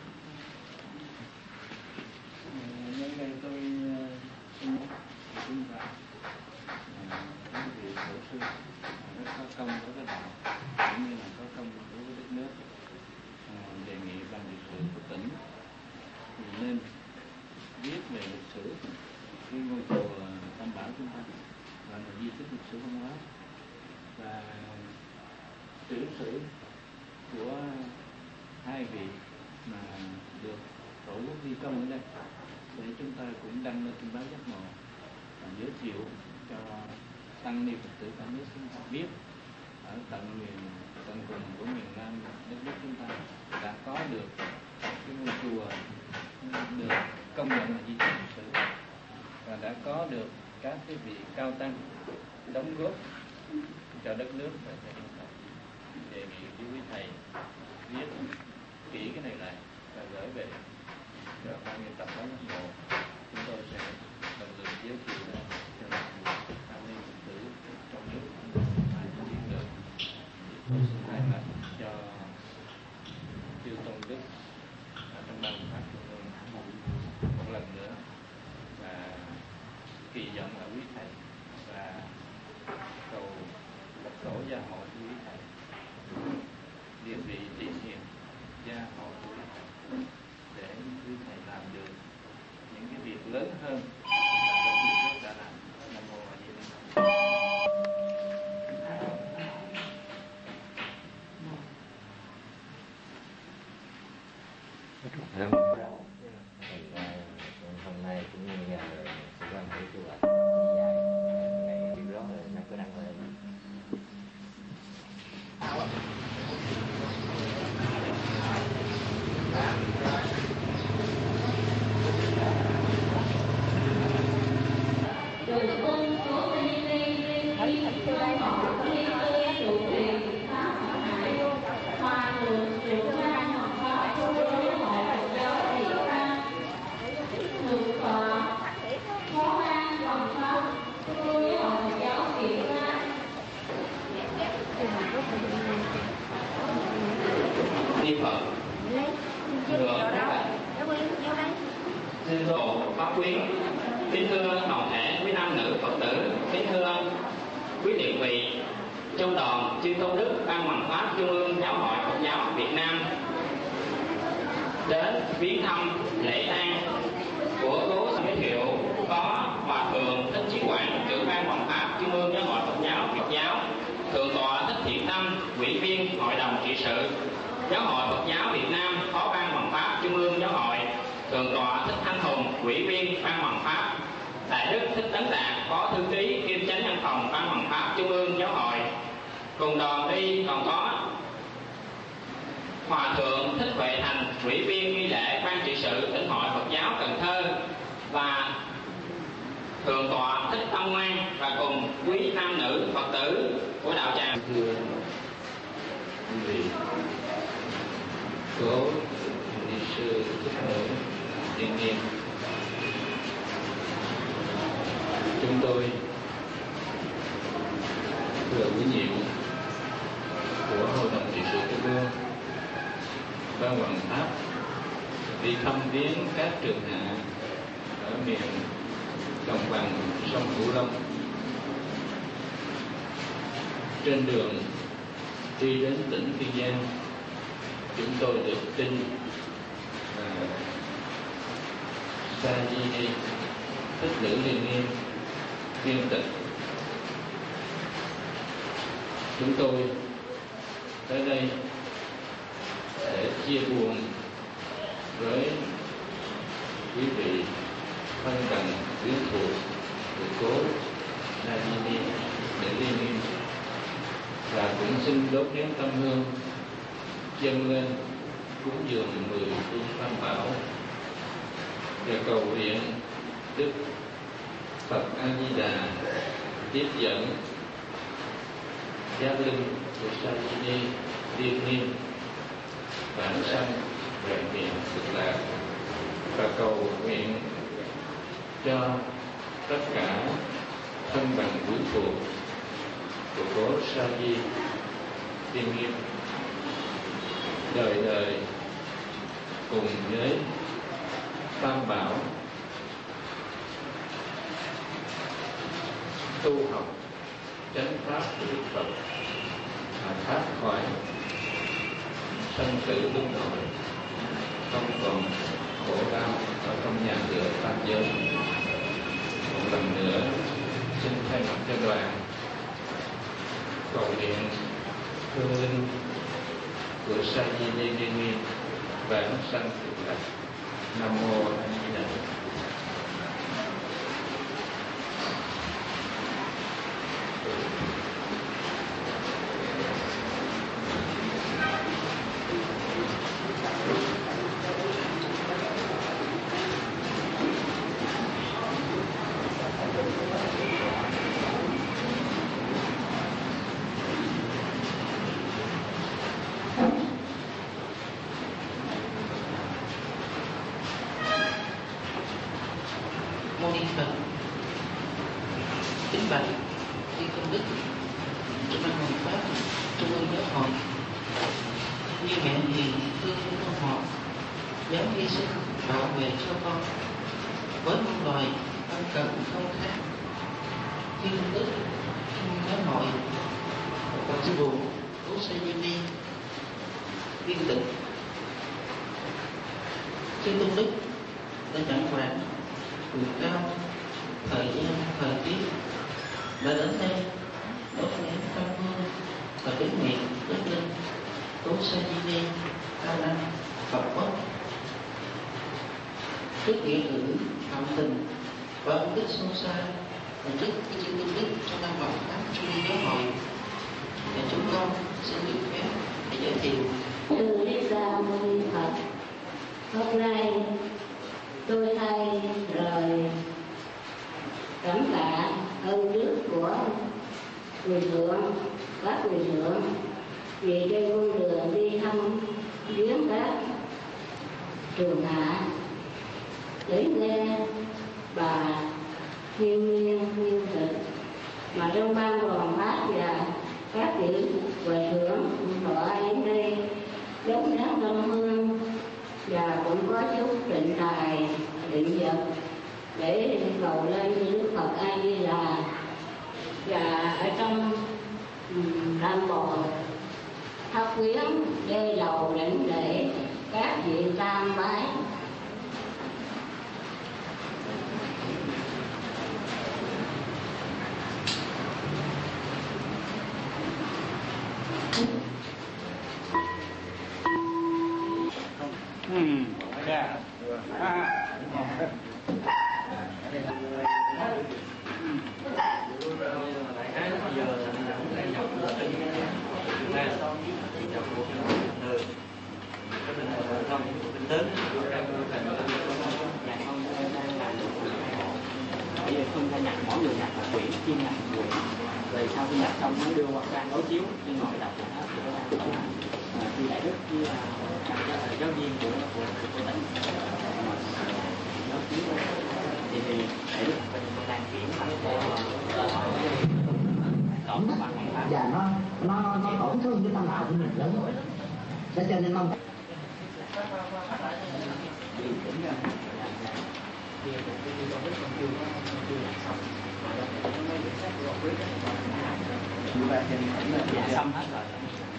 Speaker 4: Nhân đây tôi xin xin vào quý vị tổ sư rất có công với cái đạo cũng như là có công đối với đất nước. À, đề nghị ban trị sự của tỉnh thì nên viết về lịch sử cái ngôi chùa Tam Bảo chúng ta là một di tích lịch sử văn hóa, và tiểu sử của hai vị mà được tổ quốc ghi công ở đây để chúng ta cũng đăng lên trên báo Giác Ngộ và giới thiệu cho tăng ni Phật tử cả nước chúng ta biết ở tận miền tận cùng của miền Nam đất nước chúng ta đã có được cái ngôi chùa được công nhận là di tích lịch sử, và đã có được các cái vị cao tăng đóng góp cho đất nước và cho dân tộc. Đề nghị với quý thầy viết kỹ cái này lại và gửi về cho ban biên tập báo Giác Ngộ. Chúng tôi sẽ lần lượt giới thiệu ra cho tăng ni Phật tử trong nước và biết được. Tôi xin thay mặt cho chư tôn đức ở trong ban pháp trung ương một lần nữa, và kỳ vọng là quý thầy và cầu Phật tổ gia hộ của quý thầy, địa vị trị hiền gia hộ của quý thầy, để quý thầy làm được những cái việc lớn hơn mà các quý trước đã làm. Nam mô A Di Đà Phật.
Speaker 7: Hôm nay cũng như là sự quan hệ của bạn dài ngày điều đó là nó có đăng lên.
Speaker 1: Niệm Phật ngưỡng các bạn, xin độ pháp quý.
Speaker 6: kính thưa toàn thể quý nam nữ Phật tử, kính thưa quý địa vị trong đoàn chư tôn đức Ban Hoằng Pháp Trung ương Giáo hội Phật giáo Việt Nam đến viếng thăm lễ tang của cố giới thiệu có Hòa thượng Thích Chí Quảng, trưởng Ban Hoằng Pháp Trung ương Giáo hội Phật giáo Việt giáo, thượng tọa Thích Thiện Tâm, ủy viên Hội đồng trị sự Giáo hội Phật giáo Việt Nam, phó Ban Hoằng Pháp Trung ương Giáo hội, thượng tọa Thích Thanh Hùng, ủy viên Ban Hoằng Pháp, đại đức Thích Tấn Đạt, phó thư ký kiêm chánh văn phòng Ban Hoằng Pháp Trung ương Giáo hội. Cùng đoàn đi còn có Hòa thượng Thích Huệ Thành, ủy viên nghi lễ Ban trị sự Tỉnh hội Phật giáo Cần Thơ, và thượng tọa Thích Tâm Ngoan, và cùng quý nam nữ Phật tử của đạo tràng.
Speaker 1: Thưa quý vị, cố ni sư Thích Nữ Tiên Nghiêm, chúng tôi thừa ủy nhiệm của Hội đồng trị sự Trung ương Ban Hoằng Pháp đi thăm viếng các trường hạ ở miền đồng bằng sông Cửu Long. Trên đường đi đến tỉnh Kiên Giang, chúng tôi được tin là Sa Di Ni Thích Nữ Liên Nghiêm viên tịch. Chúng tôi tới đây để chia buồn với quý vị thân bằng quyến thuộc của cố Sa Di Ni Nữ Liên Nghiêm, và cũng xin đốt nén tâm hương dâng lên cúng dường mười phương tam bảo và cầu nguyện Đức Phật A Di Đà tiếp dẫn gia linh của Sa Di Ni Liên Nghiêm vãng sanh về miền Cực Lạc, và cầu nguyện cho tất cả thân bằng quyến thuộc của cố Sa Di Liên Nghiêm đời đời cùng với tam bảo tu học chánh pháp của Đức Phật, mà thoát khỏi sanh tử luân hồi, không còn khổ đau ở trong nhà cửa tam giới. Một lần nữa xin thay mặt cho đoàn cầu nguyện hương linh của Sa Di Ni Liên Nghiêm vãng sanh Cực Lạc. Nam mô A Di Đà Phật.
Speaker 8: Mô Ni Phật. Kính bạch chư công đức trong Ban Hoằng Pháp Trung ương Giáo hội, như mẹ hiền thương con họ, dám hy sinh bảo vệ cho con với muôn loài ân cần không khác. Chư công đức trong giáo hội và sư phụ cố Sa Di Ni viên tịch, chư công đức đã chẳng quản vượt cao thời gian thời tiết đã đến đây đốt nén tâm hương và kính nguyện đức linh cố Sa Di Ni A Nan Phật Quốc. Trước nghĩa cử thầm tình và ân đức sâu xa, và trước cái chư công đức trong Ban Hoằng Pháp Trung ương Giáo hội, và chúng con xin được phép để giới thiệu.
Speaker 9: Từ Thích Ca Mâu Ni Phật. Hôm nay tôi thay lời cảm tạ ơn đức của người thượng, các người thượng, vì trên con đường đi thăm viếng các trường hạ để nghe bà thiên nhiên nguyên thực mà trong Ban Hoằng Pháp và các vị huệ thượng tọa đến đây đốt nén tâm hương, và cũng có chút định tài định vật để cầu lên Đức Phật A Di Đà. Và ở trong Tam Bồ Tháp Quyến đê đầu đảnh lễ các vị tam bái.
Speaker 8: Ừ, dạ. À.
Speaker 6: Bây giờ không ta nhặt, mỗi người nhặt một quyển, chuyên nhặt một quyển. Rồi sau khi nhặt xong mới đưa qua ban đối chiếu, nhưng ngồi đọc là hết thì các bạn có thi đại đức với các giáo viên của của của tỉnh. Thì thì đại đức đang chuyển thành tổng ban hoàng pháp.
Speaker 10: Và nó nó nó tổn thương cái tâm đạo của mình lớn rồi. Cho nên mong
Speaker 6: dạ xong hết rồi.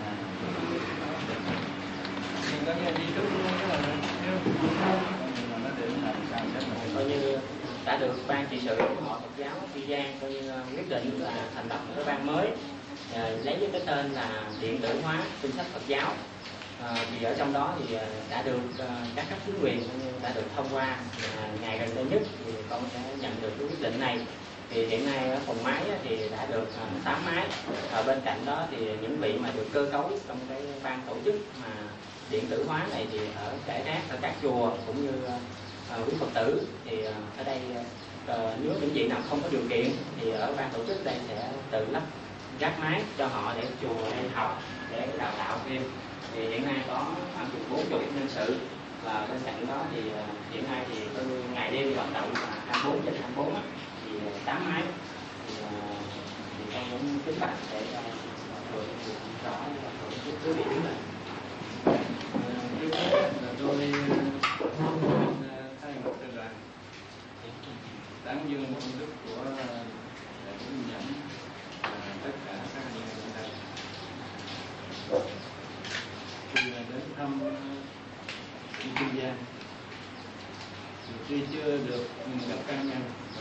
Speaker 6: Coi như đã được ban trị sự của hội Phật giáo Kiên Giang coi như quyết định là thành lập một cái ban mới, à, lấy với cái tên là điện tử hóa kinh sách Phật giáo. À, thì ở trong đó thì đã được uh, các cấp chính quyền đã được thông qua. À, ngày gần đây nhất thì con sẽ nhận được cái quyết định này. Thì hiện nay ở phòng máy thì đã được uh, tám máy. Và bên cạnh đó thì những vị mà được cơ cấu trong cái ban tổ chức mà điện tử hóa này thì ở rải rác ở các chùa cũng như uh, quý Phật tử. Thì uh, ở đây uh, nếu những vị nào không có điều kiện thì ở ban tổ chức đây sẽ tự lắp ráp máy cho họ để chùa đây học để đào tạo thêm. Thì hiện nay có khoảng bốn mươi nhân sự, và bên cạnh đó thì hiện nay thì ngày đêm hoạt động là hai mươi bốn trên hai mươi bốn thì tám máy. Thì, thì con cũng kính bạch để rồi rõ quý vị biết là
Speaker 1: như thế là tôi thay mặt cho đoàn tán dương công đức của đại hướng dẫn tất cả các anh em ở đây. Khi đến thăm Kiên Giang thì tuy chưa được gặp cá nhân và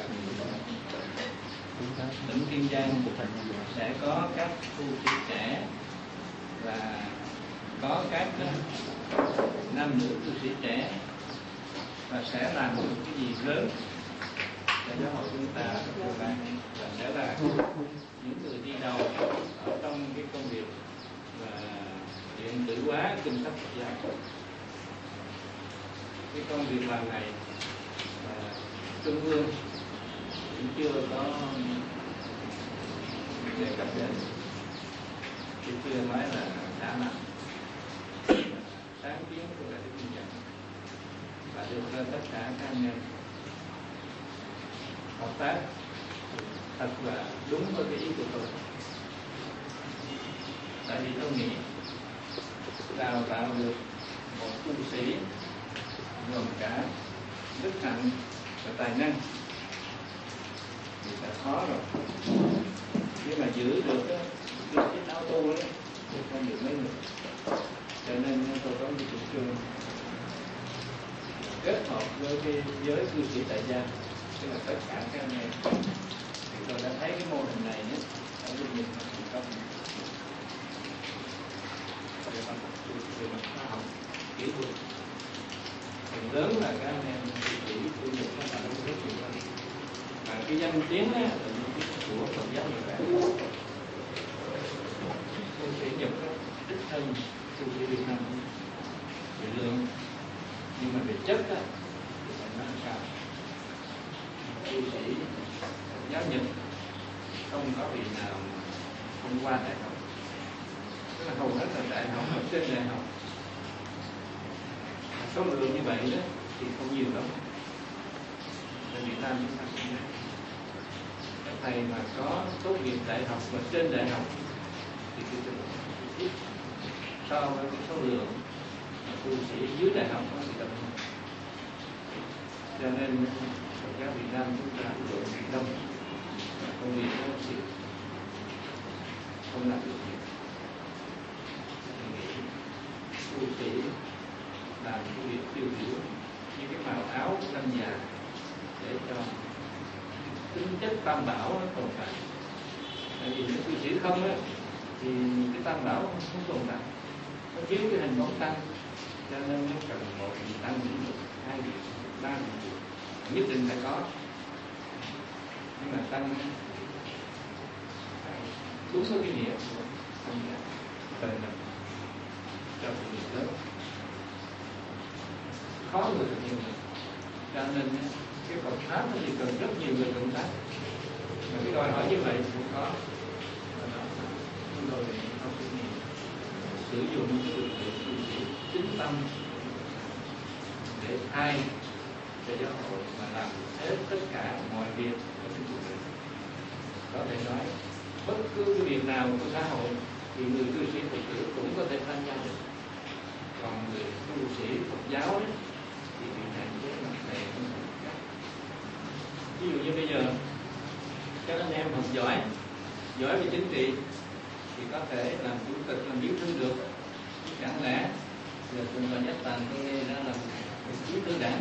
Speaker 1: tỉnh Kiên Giang sẽ có các tu sĩ trẻ và có các nam nữ tu sĩ trẻ và sẽ làm được cái gì lớn để giáo hội chúng ta và sẽ là những người đi đầu ở trong cái công việc và điện tử hóa kinh sách Phật giáo. Cái công việc làm này và trung ương cũng chưa có đề cập đến, thì chưa nói là đã làm sáng kiến của đại đức Kiên Giang và được tất cả các anh em hợp tác thật là đúng với cái ý của tôi. Tại vì tôi nghĩ đào tạo được một tu sĩ gồm cả đức hạnh và tài năng thì đã khó rồi, nhưng mà giữ được cái chiếc áo tô đấy thì không được mấy người. Cho nên tôi có một chủ trương kết hợp với cái giới cư sĩ tại gia, tức là tất cả các anh em. Thì tôi đã thấy cái mô hình này nhất ở bên mình thành công về mặt về mặt khoa học kỹ thuật. Phần lớn là các anh em cư sĩ của mình các bạn rất nhiều hơn. Và cái danh tiếng á là danh tiếng của Phật giáo Nhật Bản. Cư sĩ Nhật đích thân cư sĩ Việt Nam về lượng, nhưng mà về chất á thì phải nói sao? Cư sĩ Phật giáo Nhật không có vị nào không qua đại học, tức là hầu hết là đại học ở trên đại học. Số lượng như vậy đó thì không nhiều lắm. Ở Việt Nam chúng ta cũng vậy. Các thầy mà có tốt nghiệp đại học và trên đại học thì cái số lượng ít so với cái số lượng tu sĩ dưới đại học nó thì đông hơn. Cho nên
Speaker 11: giáo Việt Nam chúng ta lượng đông, công việc nó chịu không làm được việc. Tu sĩ làm cái việc tiêu biểu như cái màu áo xanh già để cho tính chất tam bảo nó tồn tại. Tại vì nếu tu sĩ không á thì cái tam bảo không tồn tại, nó thiếu cái hình bóng tăng, cho nên nó cần một vị tăng vị, hai vị, ba vị nhất định phải có. Nhưng mà tăng đúng với cái nghĩa của tăng giả đời mình cho sự nghiệp lớn khó người thực hiện được, cho nên cái Phật pháp nó thì cần rất nhiều người cộng tác, mà cái đòi hỏi như vậy cũng có. Chúng tôi có kinh nghiệm sử dụng cái lực lượng tu sĩ chính tâm để thay cho giáo hội mà làm hết tất cả mọi việc của chính phủ. Có thể nói bất cứ cái việc nào của xã hội thì người tu sĩ Phật tử cũng có thể tham gia được. Còn người tu sĩ Phật giáo ấy, thì bị hạn chế mặt này không được. Ví dụ như bây giờ các anh em học giỏi, giỏi về chính trị thì có thể làm chủ tịch, làm bí thư được. Chẳng lẽ là cùng là nhất tàn tôi nghe ra làm bí thư đảng?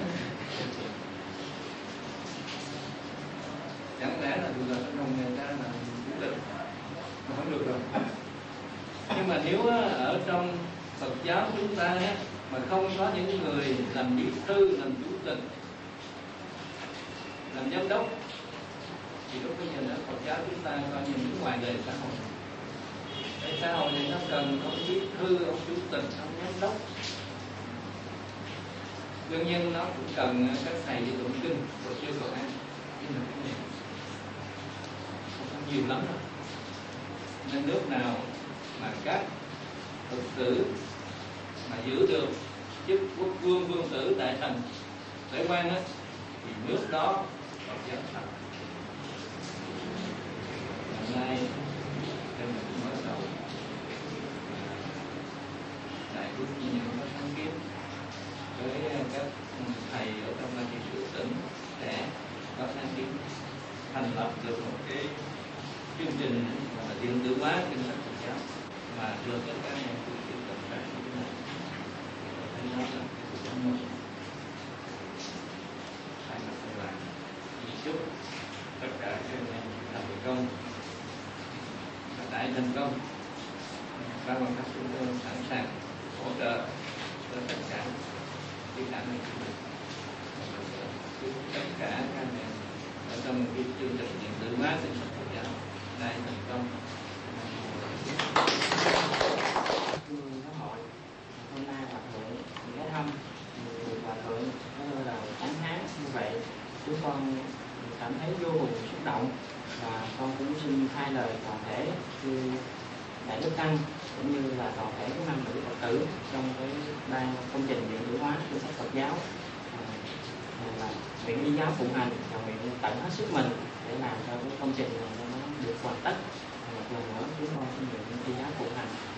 Speaker 11: Chẳng lẽ là tụi là đồng người ta làm chủ tịch? Mà không được rồi. Nhưng mà nếu ở trong Phật giáo chúng ta mà không có những người làm bí thư, làm chủ tịch, làm giám đốc, thì lúc bây giờ ở Phật giáo chúng ta coi như những ngoài đời xã hội. Cái xã hội này nó cần ông bí thư, ông chủ tịch, ông giám đốc. Đương nhiên nó cũng cần các thầy đi tụng kinh của sư Phật An, nhưng mà cái này không nhiều lắm đâu. Nên nước nào mà các Phật tử mà giữ được chức quốc vương, vương tử, đại thần, đại quan á, thì nước đó Phật giáo thành. Hôm nay em mình mới đầu đại quốc như những có sáng kiến với các thầy ở trong ban trị sự tỉnh để có sáng kiến thành lập được một cái chương trình là điện tử hóa kinh sách Phật giáo mà được các các em tu sĩ cộng tác như thế này. Thấy nó là cái sự giống mừng. Thay mặt thầy là chúc tất cả các em thành công, đại thành công. Ban quan khách chúng tôi sẵn sàng hỗ trợ cho tất cả cái khả năng của mình. Chúc tất cả các em ở trong cái chương trình điện tử hóa kinh sách Phật giáo đại thành công.
Speaker 5: Thưa giáo hội, hôm nay hòa thượng ghé thăm, hòa thượng nói là tháng tháng như vậy, chúng con cảm thấy vô cùng xúc động, và con cũng xin thay lời toàn thể như đại đức tăng cũng như là toàn thể các nam nữ Phật tử trong cái ban công trình điện tử hóa kinh sách Phật giáo, là nguyện y giáo phụng hành và nguyện tận hết sức mình để làm cho cái công trình này nó được hoàn tất. Một lần nữa chúng con xin nguyện y giáo phụng hành.